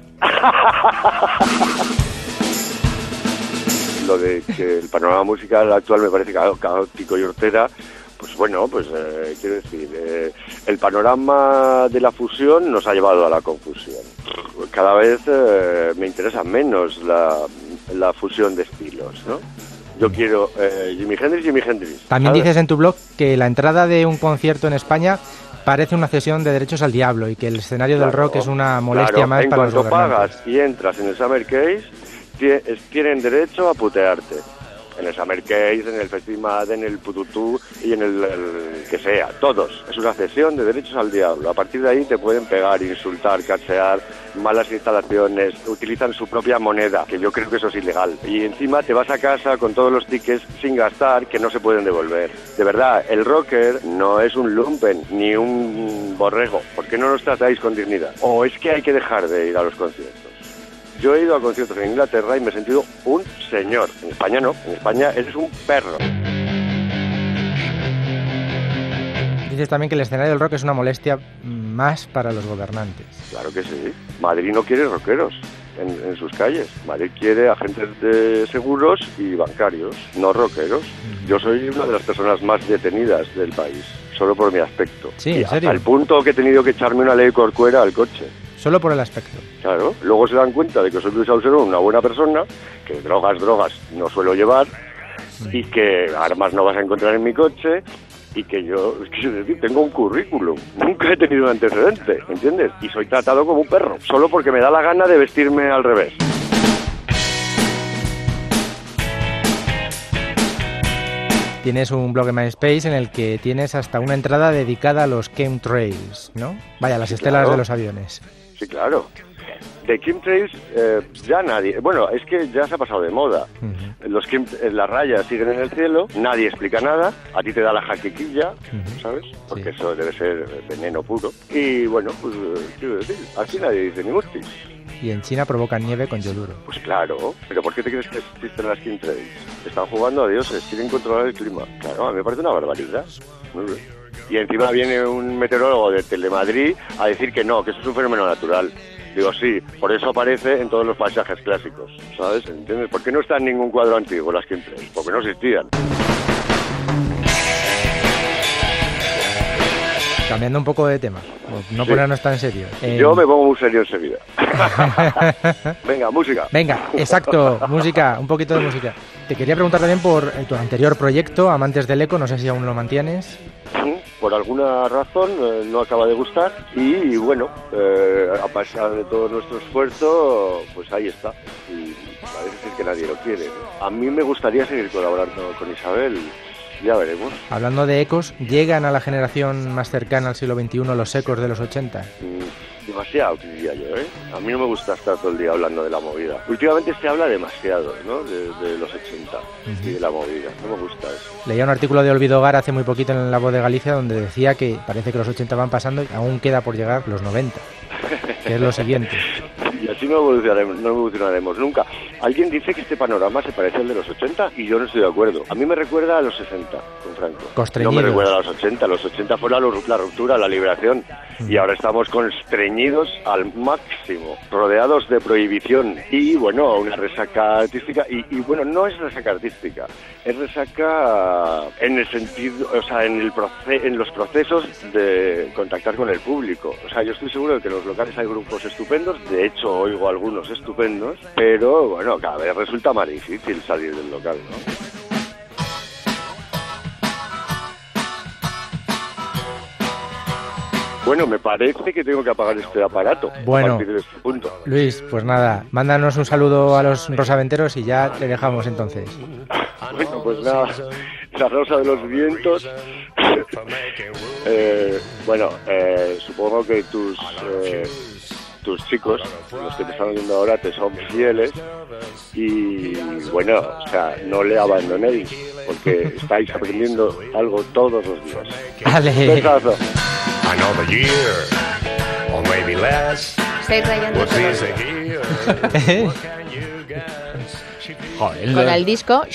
Lo de que el panorama musical actual me parece caótico y hortera, pues bueno, pues quiero decir, el panorama de la fusión nos ha llevado a la confusión. Cada vez me interesa menos la fusión de estilos, ¿no? Yo quiero Jimi Hendrix. También dices en tu blog que la entrada de un concierto en España parece una cesión de derechos al diablo y que el escenario del rock es una molestia más para los gobernantes. En cuanto pagas y entras en el Summer Case, tienen derecho a putearte. En el Summer Case, en el Festival, en el Pututú y en el que sea, todos. Es una cesión de derechos al diablo. A partir de ahí te pueden pegar, insultar, cachear, malas instalaciones, utilizan su propia moneda, que yo creo que eso es ilegal. Y encima te vas a casa con todos los tickets sin gastar, que no se pueden devolver. De verdad, el rocker no es un lumpen ni un borrego. ¿Por qué no nos tratáis con dignidad? ¿O es que hay que dejar de ir a los conciertos? Yo he ido a conciertos en Inglaterra y me he sentido un señor. En España no, en España eres un perro. Dices también que el escenario del rock es una molestia más para los gobernantes. Claro que sí. Madrid no quiere rockeros. en sus calles. Madrid quiere agentes de seguros y bancarios, no rockeros. Yo soy una de las personas más detenidas del país, solo por mi aspecto. Sí, ¿en serio? Al punto que he tenido que echarme una ley Corcuera al coche. Solo por el aspecto. Claro, luego se dan cuenta de que soy Luis Auserón, una buena persona, que drogas no suelo llevar, y que armas no vas a encontrar en mi coche, y que yo, quiero decir, tengo un currículum, nunca he tenido un antecedente, ¿entiendes? Y soy tratado como un perro, solo porque me da la gana de vestirme al revés. Tienes un blog en MySpace en el que tienes hasta una entrada dedicada a los chemtrails, ¿no? Vaya, las estelas claro. de los aviones. Sí, claro. De chemtrails ya nadie... Bueno, es que ya se ha pasado de moda. Las rayas siguen en el cielo, nadie explica nada, a ti te da la jaquequilla, ¿sabes? Porque eso debe ser veneno puro. Y bueno, pues quiero decir, aquí nadie dice ni mustis. Y en China provocan nieve con yoduro. Pues claro, pero ¿por qué te crees que existen las chemtrails? Están jugando a dioses, quieren controlar el clima. Claro, a mí me parece una barbaridad. Y encima viene un meteorólogo de Telemadrid a decir que no, que eso es un fenómeno natural. Digo, sí, por eso aparece en todos los paisajes clásicos, ¿sabes? ¿Entiendes? ¿Por qué no está en ningún cuadro antiguo las chemtrails? Porque no existían. Cambiando un poco de tema, no ponernos tan serio. Yo me pongo muy serio enseguida. Venga, música. Venga, exacto, música, un poquito de música. Te quería preguntar también por tu anterior proyecto, Amantes del Eco, no sé si aún lo mantienes. Por alguna razón no acaba de gustar y bueno, a pesar de todo nuestro esfuerzo, pues ahí está. Y parece ser que nadie lo quiere, ¿no? A mí me gustaría seguir colaborando con Isabel. Ya veremos. Hablando de ecos, ¿llegan a la generación más cercana al siglo XXI los ecos de los 80? Demasiado, diría yo, ¿eh? A mí no me gusta estar todo el día hablando de la movida. Últimamente se habla demasiado, ¿no? De los 80 y de la movida. No me gusta eso. Leía un artículo de Olvido Gar hace muy poquito en La Voz de Galicia donde decía que parece que los 80 van pasando y aún queda por llegar los 90, que es lo siguiente. Y así no evolucionaremos nunca. Alguien dice que este panorama se parece al de los 80 y yo no estoy de acuerdo. A mí me recuerda a los 60, con Franco. Constreñidos. No me recuerda a los 80. Los 80 fue la ruptura, la liberación. Y ahora estamos constreñidos al máximo, rodeados de prohibición y, bueno, una resaca artística. Y bueno, no es resaca artística, es resaca en el sentido, o sea, en los procesos de contactar con el público. O sea, yo estoy seguro de que en los locales hay grupos estupendos, de hecho oigo algunos estupendos, pero bueno, cada vez resulta más difícil salir del local, ¿no? Bueno, me parece que tengo que apagar este aparato bueno, a partir de este punto. Luis, pues nada, mándanos un saludo a los rosaventeros y ya te dejamos entonces. Bueno, pues nada, la Rosa de los Vientos. Supongo que tus chicos, los que te están viendo ahora, te son fieles y bueno, o sea, no le abandonéis porque estáis aprendiendo algo todos los días. Vale. Besazo. Another year, or maybe less. Estáis rayando What todo. is a year? Joder, Con el disco.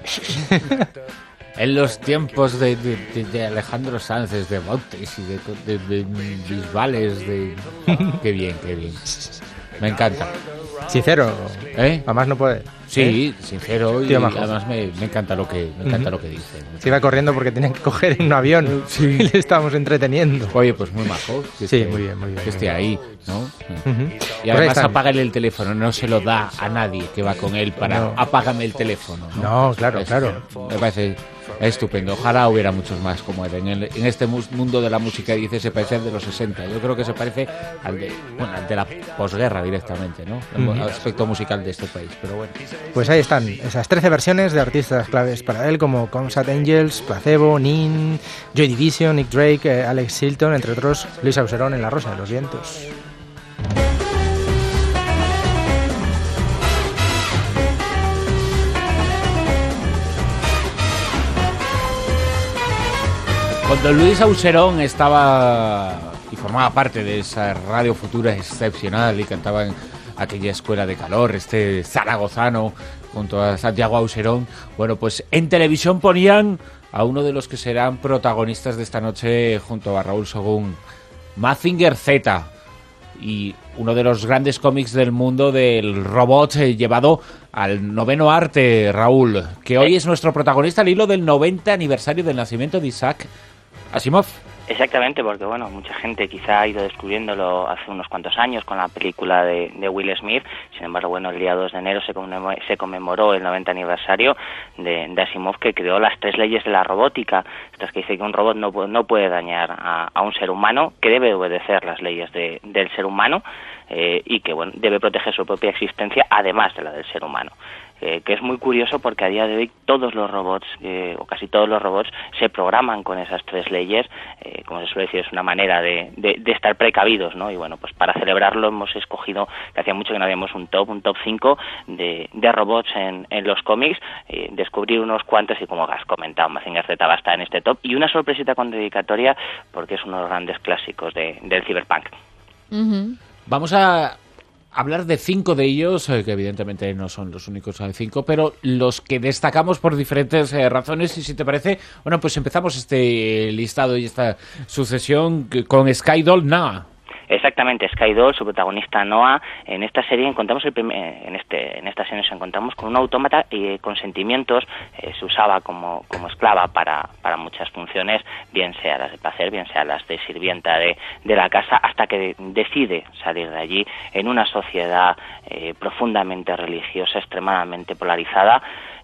En los tiempos de Alejandro Sanz, de Montes y de Bisbales, Qué bien, qué bien. Me encanta. Sincero, además no puede. Sí, sincero y Tío majo. además me encanta lo que dice. Se iba corriendo porque tenían que coger un avión y le estábamos entreteniendo. Oye, pues muy majo. Sí, muy bien, muy bien. Que esté ahí, ¿no? Y Pues ahí además están. apágale el teléfono, no se lo da a nadie que va con él para No. apágame el teléfono. No, claro, claro. Me parece estupendo. Ojalá hubiera muchos más como él. En este mundo de la música, dice, se parece al de los 60. Yo creo que se parece al de la posguerra directamente, ¿no? El aspecto musical de este país, pero bueno. Pues ahí están esas 13 versiones de artistas claves para él, como Concert Angels, Placebo, Nin, Joy Division, Nick Drake, Alex Hilton, entre otros, Luis Auserón en La Rosa de los Vientos. Cuando Luis Auserón estaba y formaba parte de esa Radio Futura excepcional y cantaba en aquella escuela de calor, zaragozano, junto a Santiago Auserón, bueno, pues en televisión ponían a uno de los que serán protagonistas de esta noche junto a Raúl Sogún, Mazinger Z. Y uno de los grandes cómics del mundo del robot llevado al 9º arte, Raúl, que hoy es nuestro protagonista al hilo del 90 aniversario del nacimiento de Isaac Asimov. Exactamente, porque bueno, mucha gente quizá ha ido descubriéndolo hace unos cuantos años con la película de Will Smith. Sin embargo, bueno, el día 2 de enero se conmemoró el 90 aniversario de Asimov, que creó las 3 leyes de la robótica. Estas que dice que un robot no puede dañar a un ser humano, que debe obedecer las leyes del ser humano y que bueno, debe proteger su propia existencia, además de la del ser humano. Que es muy curioso porque a día de hoy todos los robots, o casi todos los robots, se programan con esas 3 leyes. Como se suele decir, es una manera de estar precavidos, ¿no? Y bueno, pues para celebrarlo hemos escogido, que hacía mucho que no habíamos un top 5 de robots en los cómics, descubrir unos cuantos y, como has comentado, Mazinger Z va a estar en este top, y una sorpresita con dedicatoria porque es uno de los grandes clásicos del cyberpunk. Vamos a hablar de 5 de ellos, que evidentemente no son los únicos 5, pero los que destacamos por diferentes razones. Y si te parece, bueno, pues empezamos este listado y esta sucesión con Skydoll Noah. Exactamente, Skydoll, su protagonista Noah. En esta serie encontramos en esta serie nos encontramos con un autómata con sentimientos. Se usaba como esclava para muchas funciones, bien sea las de placer, bien sea las de sirvienta de la casa, hasta que decide salir de allí en una sociedad profundamente religiosa, extremadamente polarizada.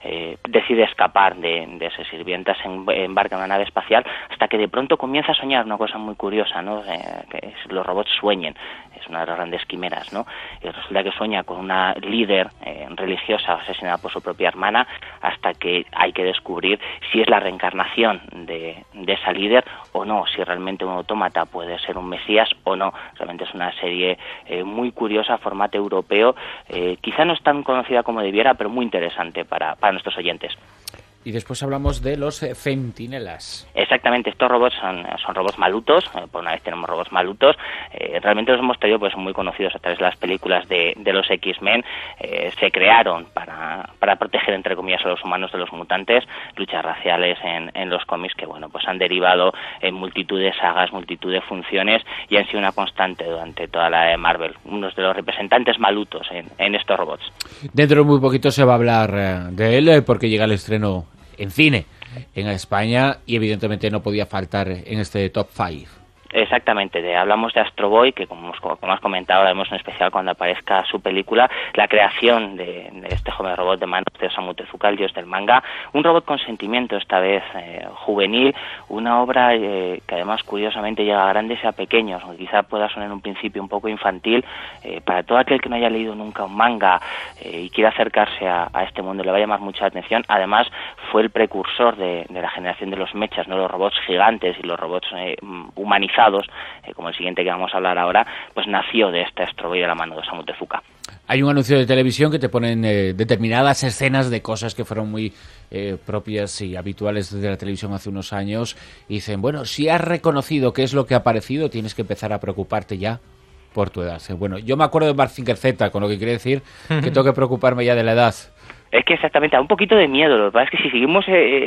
Decide escapar de esa sirvienta, se embarca en una nave espacial, hasta que de pronto comienza a soñar una cosa muy curiosa, ¿no? Que los robots sueñen, es una de las grandes quimeras, ¿no? Y resulta que sueña con una líder religiosa asesinada por su propia hermana, hasta que hay que descubrir si es la reencarnación de esa líder o no, si realmente un autómata puede ser un mesías o no. Realmente es una serie muy curiosa, formato europeo, quizá no es tan conocida como debiera, pero muy interesante para nuestros oyentes. Y después hablamos de los centinelas. Exactamente, estos robots son robots malutos. Por una vez tenemos robots malutos. Realmente los hemos traído, pues muy conocidos a través de las películas de los X-Men. Se crearon para proteger, entre comillas, a los humanos de los mutantes. Luchas raciales en los cómics que, bueno, pues han derivado en multitud de sagas, multitud de funciones, y han sido una constante durante toda la de Marvel. Unos de los representantes malutos en estos robots. Dentro de muy poquito se va a hablar de él, porque llega el estreno en cine en España y evidentemente no podía faltar en este top 5. Exactamente, hablamos de Astro Boy, que como has comentado, haremos un especial cuando aparezca su película, la creación de este joven robot de manos de Osamu Tezuka, el dios del manga, un robot con sentimiento, esta vez juvenil, una obra que además curiosamente llega a grandes y a pequeños, aunque quizá pueda sonar en un principio un poco infantil. Para todo aquel que no haya leído nunca un manga y quiera acercarse a este mundo, le va a llamar mucha atención. Además fue el precursor de la generación de los mechas, ¿no? Los robots gigantes y los robots humanizados, como el siguiente que vamos a hablar ahora, pues nació de este Astro Boy de la mano de Osamu Tezuka. Hay un anuncio de televisión que te ponen determinadas escenas de cosas que fueron muy propias y habituales de la televisión hace unos años, y dicen, bueno, si has reconocido qué es lo que ha aparecido, tienes que empezar a preocuparte ya por tu edad. Bueno, yo me acuerdo de Mazinger Z, con lo que quiere decir que tengo que preocuparme ya de la edad. Es que exactamente, da un poquito de miedo. Lo que pasa es que si seguimos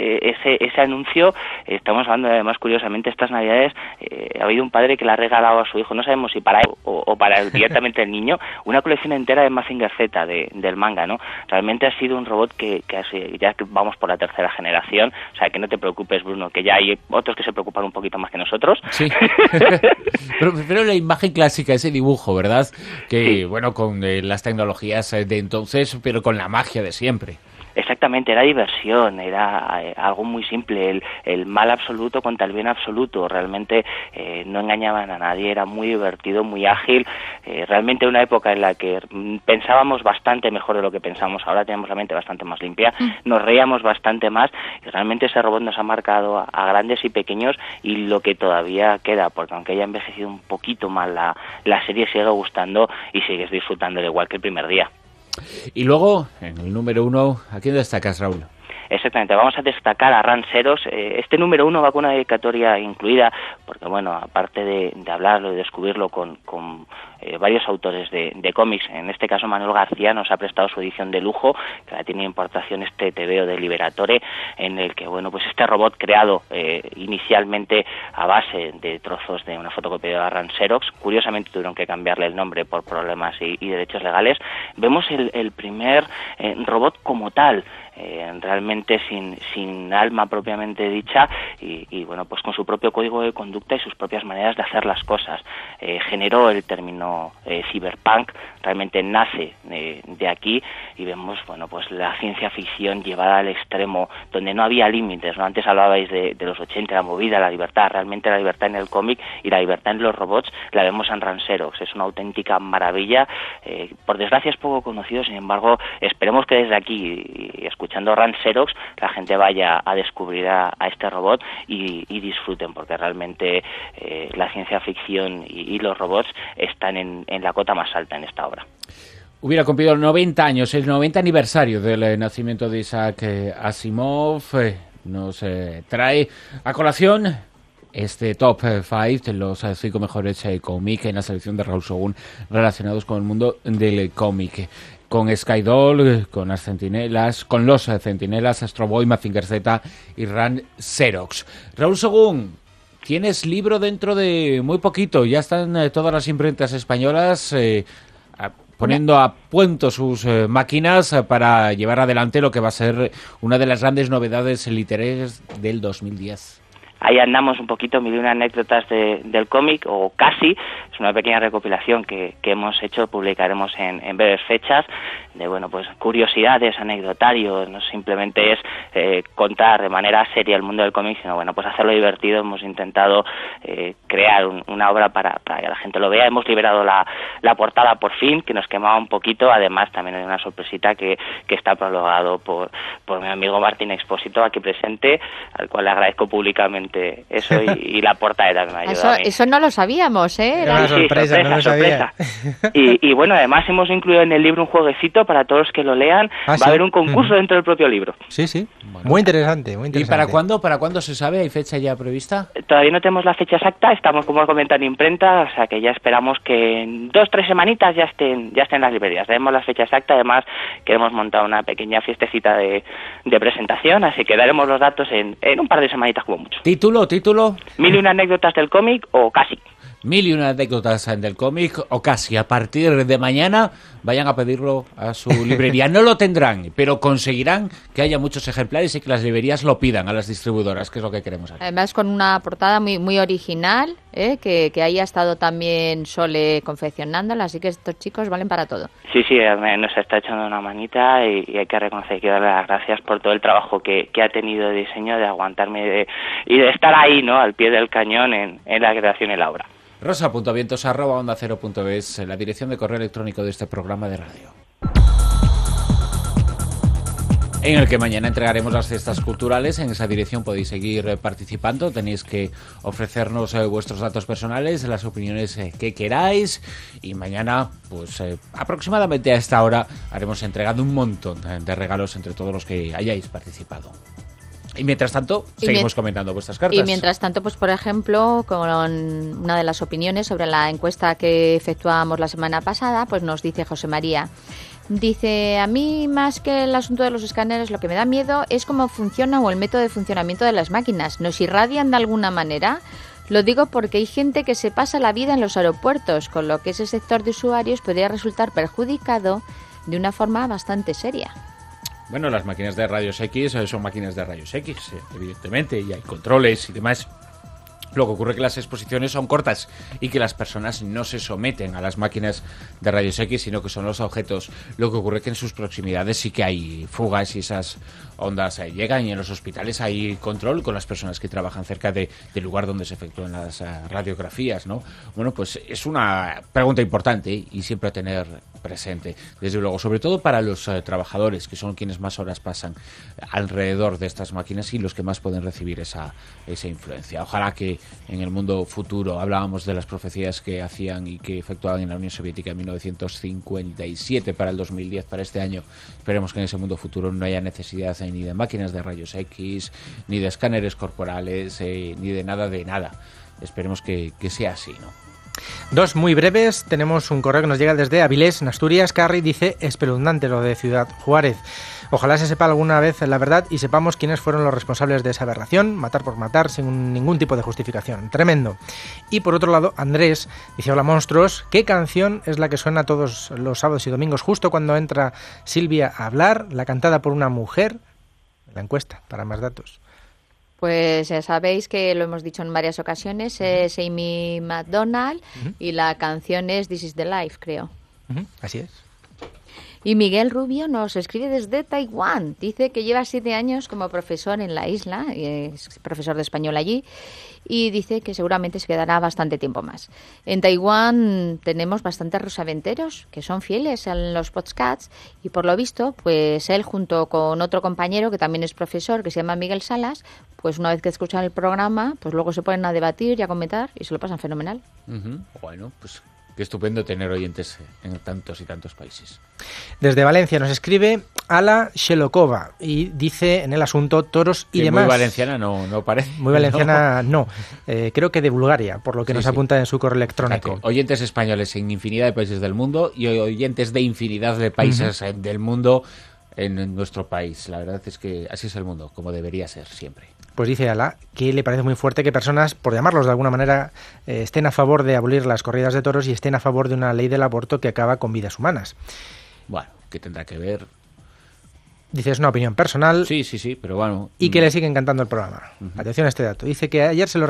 ese anuncio, estamos hablando además, curiosamente, estas navidades, ha habido un padre que le ha regalado a su hijo, no sabemos si para él o para directamente el niño, una colección entera de Mazinger Z del manga, ¿no? Realmente ha sido un robot que ya vamos por la 3ª generación, o sea, que no te preocupes, Bruno, que ya hay otros que se preocupan un poquito más que nosotros. Sí. pero la imagen clásica, ese dibujo, ¿verdad? Que, sí, bueno, con las tecnologías de entonces, pero con la magia de siempre. Exactamente, era diversión, era algo muy simple, el mal absoluto contra el bien absoluto. Realmente no engañaban a nadie, era muy divertido, muy ágil. Realmente una época en la que pensábamos bastante mejor de lo que pensamos ahora, teníamos la mente bastante más limpia, nos reíamos bastante más, y realmente ese robot nos ha marcado a grandes y pequeños, y lo que todavía queda, porque aunque haya envejecido un poquito mal la serie, sigue gustando y sigues disfrutando igual que el primer día. Y luego, en el número 1, ¿a quién destacas, Raúl? Exactamente, vamos a destacar a Ranceros. Este número 1 va con una dedicatoria incluida, porque bueno, aparte de hablarlo y descubrirlo con varios autores de cómics. En este caso Manuel García nos ha prestado su edición de lujo, que la tiene importación TVO de Liberatore, en el que pues este robot creado inicialmente a base de trozos de una fotocopiadora Ran Xerox, curiosamente tuvieron que cambiarle el nombre por problemas y derechos legales. Vemos el primer robot como tal, realmente sin alma propiamente dicha y pues con su propio código de conducta y sus propias maneras de hacer las cosas. Generó el término cyberpunk, realmente nace de aquí, y vemos pues la ciencia ficción llevada al extremo, donde no había límites, ¿no? Antes hablabais de los 80, la movida, la libertad. Realmente la libertad en el cómic y la libertad en los robots la vemos en Ran Xerox. Es una auténtica maravilla. Por desgracia es poco conocido, sin embargo esperemos que desde aquí, y escuchando Ran Xerox, la gente vaya a descubrir a este robot y disfruten, porque realmente la ciencia ficción y los robots están en la cota más alta en esta obra. Hubiera cumplido 90 años, el 90 aniversario del nacimiento de Isaac Asimov. Nos trae a colación este top 5 de los 5 mejores cómics en la selección de Raúl Según relacionados con el mundo del cómic. Con Skydoll, con las Centinelas, con los Centinelas, Astro Boy, Mazinger Z y Ran Xerox. Raúl Según, tienes libro dentro de muy poquito. Ya están todas las imprentas españolas poniendo a punto sus máquinas para llevar adelante lo que va a ser una de las grandes novedades literarias del 2010. Ahí andamos un poquito, 1001 anécdotas del cómic, o casi. Es una pequeña recopilación que hemos hecho, publicaremos en breves fechas, de pues curiosidades, anecdotarios. No simplemente es contar de manera seria el mundo del cómic, sino pues hacerlo divertido. Hemos intentado crear una obra para que la gente lo vea. Hemos liberado la portada por fin, que nos quemaba un poquito. Además también hay una sorpresita que está prologado por mi amigo Martín Expósito, aquí presente, al cual le agradezco públicamente eso, y la portada también me ayuda. Eso no lo sabíamos, Era una sorpresa, no lo sabía. Y además hemos incluido en el libro un jueguecito para todos los que lo lean. Va a haber un concurso dentro del propio libro. Sí. Bueno. Muy interesante. ¿Y para cuándo? ¿Para cuándo se sabe? ¿Hay fecha ya prevista? Todavía no tenemos la fecha exacta. Estamos, como comentan, en imprenta, o sea que ya esperamos que en 2-3 semanitas ya estén las librerías. Tenemos la fecha exacta. Además, queremos montar una pequeña fiestecita de presentación, así que daremos los datos en un par de semanitas como mucho. ¿Título? 1001 anécdotas del cómic, o casi. 1001 anécdotas del cómic, o casi. A partir de mañana vayan a pedirlo a su librería. No lo tendrán, pero conseguirán que haya muchos ejemplares y que las librerías lo pidan a las distribuidoras, que es lo que queremos hacer. Además con una portada muy, muy original, que haya estado también Sole confeccionándola, así que estos chicos valen para todo. Sí, nos está echando una manita y hay que reconocer, que darle las gracias por todo el trabajo que ha tenido de diseño, de aguantarme y de estar ahí, ¿no?, al pie del cañón en la creación y la obra. rosa.vientos@onda0.es, la dirección de correo electrónico de este programa de radio, en el que mañana entregaremos las cestas culturales. En esa dirección podéis seguir participando. Tenéis que ofrecernos vuestros datos personales, las opiniones que queráis, y mañana, pues aproximadamente a esta hora, haremos entrega de un montón de regalos entre todos los que hayáis participado. Y mientras tanto, seguimos comentando vuestras cartas. Y mientras tanto, pues por ejemplo, con una de las opiniones sobre la encuesta que efectuábamos la semana pasada, pues nos dice José María. Dice, a mí más que el asunto de los escáneres, lo que me da miedo es cómo funciona o el método de funcionamiento de las máquinas. ¿Nos irradian de alguna manera? Lo digo porque hay gente que se pasa la vida en los aeropuertos, con lo que ese sector de usuarios podría resultar perjudicado de una forma bastante seria. Bueno, las máquinas de rayos X son máquinas de rayos X, evidentemente, y hay controles y demás. Lo que ocurre es que las exposiciones son cortas y que las personas no se someten a las máquinas de rayos X, sino que son los objetos. Lo que ocurre es que en sus proximidades sí que hay fugas y esas ondas llegan, y en los hospitales hay control con las personas que trabajan cerca del lugar donde se efectúan las radiografías, ¿no? Bueno, pues es una pregunta importante y siempre a tener presente, desde luego, sobre todo para los trabajadores, que son quienes más horas pasan alrededor de estas máquinas y los que más pueden recibir esa influencia. Ojalá que en el mundo futuro, hablábamos de las profecías que hacían y que efectuaban en la Unión Soviética en 1957 para el 2010, para este año. Esperemos que en ese mundo futuro no haya necesidad ni de máquinas de rayos X, ni de escáneres corporales, ni de nada. Esperemos que sea así, ¿no? Dos muy breves. Tenemos un correo que nos llega desde Avilés, en Asturias. Carrie dice: espeluznante lo de Ciudad Juárez. Ojalá se sepa alguna vez la verdad y sepamos quiénes fueron los responsables de esa aberración, matar por matar, sin ningún tipo de justificación. Tremendo. Y por otro lado, Andrés dice: hola monstruos, ¿qué canción es la que suena todos los sábados y domingos justo cuando entra Silvia a hablar? La cantada por una mujer. La encuesta, para más datos. Pues ya sabéis que lo hemos dicho en varias ocasiones, es Amy McDonald y la canción es This is the Life, creo. Así es. Y Miguel Rubio nos escribe desde Taiwán. Dice que lleva 7 años como profesor en la isla, es profesor de español allí, y dice que seguramente se quedará bastante tiempo más. En Taiwán tenemos bastantes rosaventeros que son fieles a los podcasts y por lo visto, pues él junto con otro compañero que también es profesor, que se llama Miguel Salas, pues una vez que escuchan el programa, pues luego se ponen a debatir y a comentar y se lo pasan fenomenal. Bueno, pues qué estupendo tener oyentes en tantos y tantos países. Desde Valencia nos escribe Ala Shelokova y dice en el asunto toros y que demás. Muy valenciana no parece. Muy valenciana no. Creo que de Bulgaria, por lo que nos apunta en su correo electrónico. Fíjate, oyentes españoles en infinidad de países del mundo y oyentes de infinidad de países del mundo en nuestro país. La verdad es que así es el mundo, como debería ser siempre. Pues dice Ala que le parece muy fuerte que personas, por llamarlos de alguna manera, estén a favor de abolir las corridas de toros y estén a favor de una ley del aborto que acaba con vidas humanas. Bueno, ¿qué tendrá que ver? Dice, es una opinión personal. Sí, pero bueno. Y que le sigue encantando el programa. Atención a este dato. Dice que ayer se lo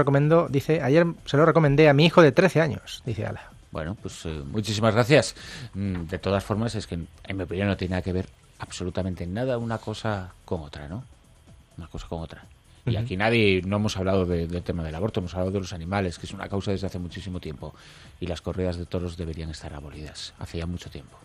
recomendé a mi hijo de 13 años, dice Ala. Bueno, pues muchísimas gracias. De todas formas, es que en mi opinión no tiene nada que ver absolutamente nada una cosa con otra, ¿no? Una cosa con otra. Y aquí no hemos hablado del tema del aborto, hemos hablado de los animales, que es una causa desde hace muchísimo tiempo. Y las corridas de toros deberían estar abolidas hace ya mucho tiempo.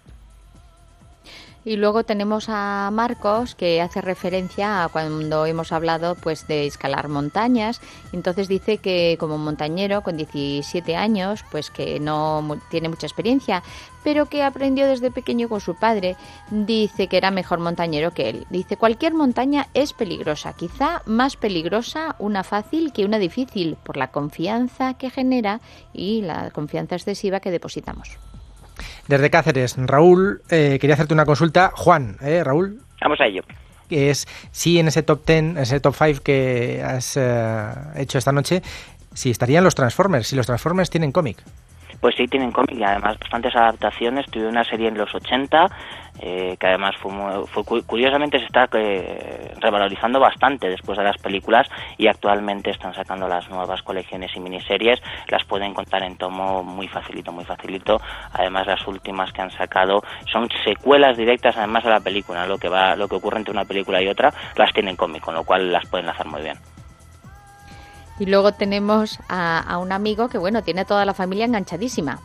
Y luego tenemos a Marcos, que hace referencia a cuando hemos hablado pues de escalar montañas. Entonces dice que como montañero con 17 años, pues que no tiene mucha experiencia, pero que aprendió desde pequeño con su padre. Dice que era mejor montañero que él. Dice, cualquier montaña es peligrosa, quizá más peligrosa una fácil que una difícil, por la confianza que genera y la confianza excesiva que depositamos. Desde Cáceres, Raúl, quería hacerte una consulta. Juan, Raúl. Vamos a ello. Que es si en ese top 10, ese top 5 que has hecho esta noche, si estarían los Transformers, si los Transformers tienen cómic. Pues sí, tienen cómic y además bastantes adaptaciones. Tuve una serie en los 80 que además curiosamente se está revalorizando bastante después de las películas y actualmente están sacando las nuevas colecciones y miniseries. Las pueden contar en tomo muy facilito. Además, las últimas que han sacado son secuelas directas además de la película. Lo que ocurre entre una película y otra las tienen cómic, con lo cual las pueden hacer muy bien. Y luego tenemos a un amigo que, bueno, tiene toda la familia enganchadísima.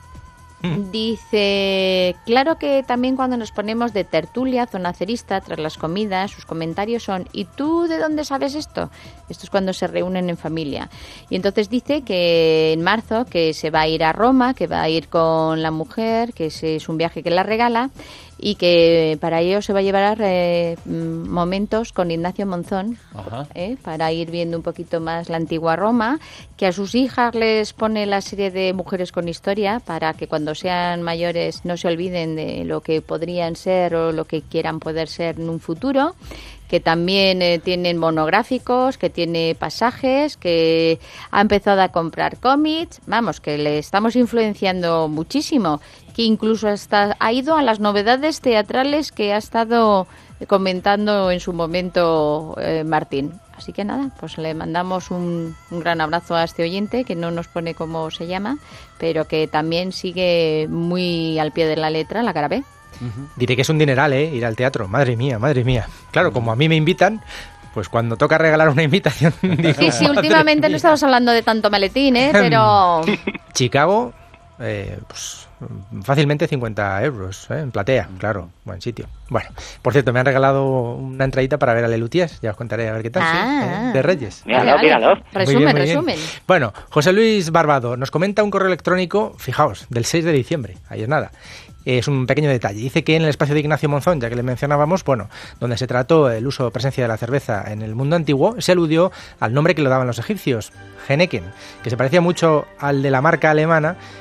Dice, claro que también cuando nos ponemos de tertulia, zona cerista, tras las comidas, sus comentarios son, ¿y tú de dónde sabes esto? Esto es cuando se reúnen en familia. Y entonces dice que en marzo que se va a ir a Roma, que va a ir con la mujer, que ese es un viaje que la regala, y que para ello se va a llevar momentos con Ignacio Monzón, para ir viendo un poquito más la antigua Roma, que a sus hijas les pone la serie de Mujeres con Historia para que cuando sean mayores no se olviden de lo que podrían ser o lo que quieran poder ser en un futuro, que también tienen monográficos, que tiene pasajes, que ha empezado a comprar cómics, vamos, que le estamos influenciando muchísimo, que incluso hasta ha ido a las novedades teatrales que ha estado comentando en su momento Martín. Así que nada, pues le mandamos un gran abrazo a este oyente, que no nos pone cómo se llama, pero que también sigue muy al pie de la letra, la cara B. Diré que es un dineral, ir al teatro. Madre mía. Claro, como a mí me invitan, pues cuando toca regalar una invitación... digo, sí, últimamente no estamos hablando de tanto maletín, pero... Chicago, pues fácilmente 50 euros, en platea, claro, buen sitio. Bueno, por cierto, me han regalado una entradita para ver a Lelutiers, ya os contaré a ver qué tal, de Reyes. Míralo. Resumen. Bueno, José Luis Barbado nos comenta un correo electrónico, fijaos, del 6 de diciembre, ayer nada. Es un pequeño detalle. Dice que en el espacio de Ignacio Monzón, ya que le mencionábamos, bueno, donde se trató el uso o presencia de la cerveza en el mundo antiguo, se aludió al nombre que le daban los egipcios, Heineken, que se parecía mucho al de la marca alemana,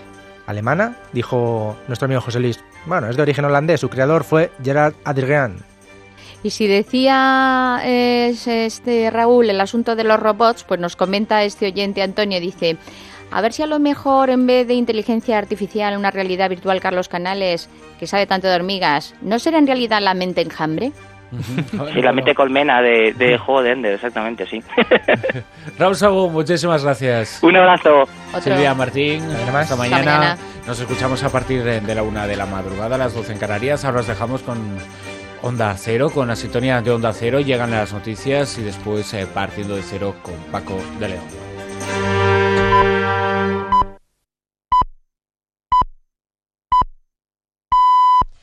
alemana, dijo nuestro amigo José Luis. Bueno, es de origen holandés, su creador fue Gerard Adriaan. Y si decía Raúl el asunto de los robots, pues nos comenta este oyente Antonio, dice, a ver si a lo mejor en vez de inteligencia artificial, una realidad virtual, Carlos Canales, que sabe tanto de hormigas, ¿no será en realidad la mente enjambre? Sí, la mente colmena de Juego de Ender, exactamente, sí. Raúl Sagún, muchísimas gracias. Un abrazo. Silvia Martín, hasta mañana. Hasta mañana. Nos escuchamos a partir de la 1 de la madrugada, a las 12 en Canarias. Ahora os dejamos con Onda Cero, con la sintonía de Onda Cero. Llegan las noticias y después Partiendo de Cero con Paco de León.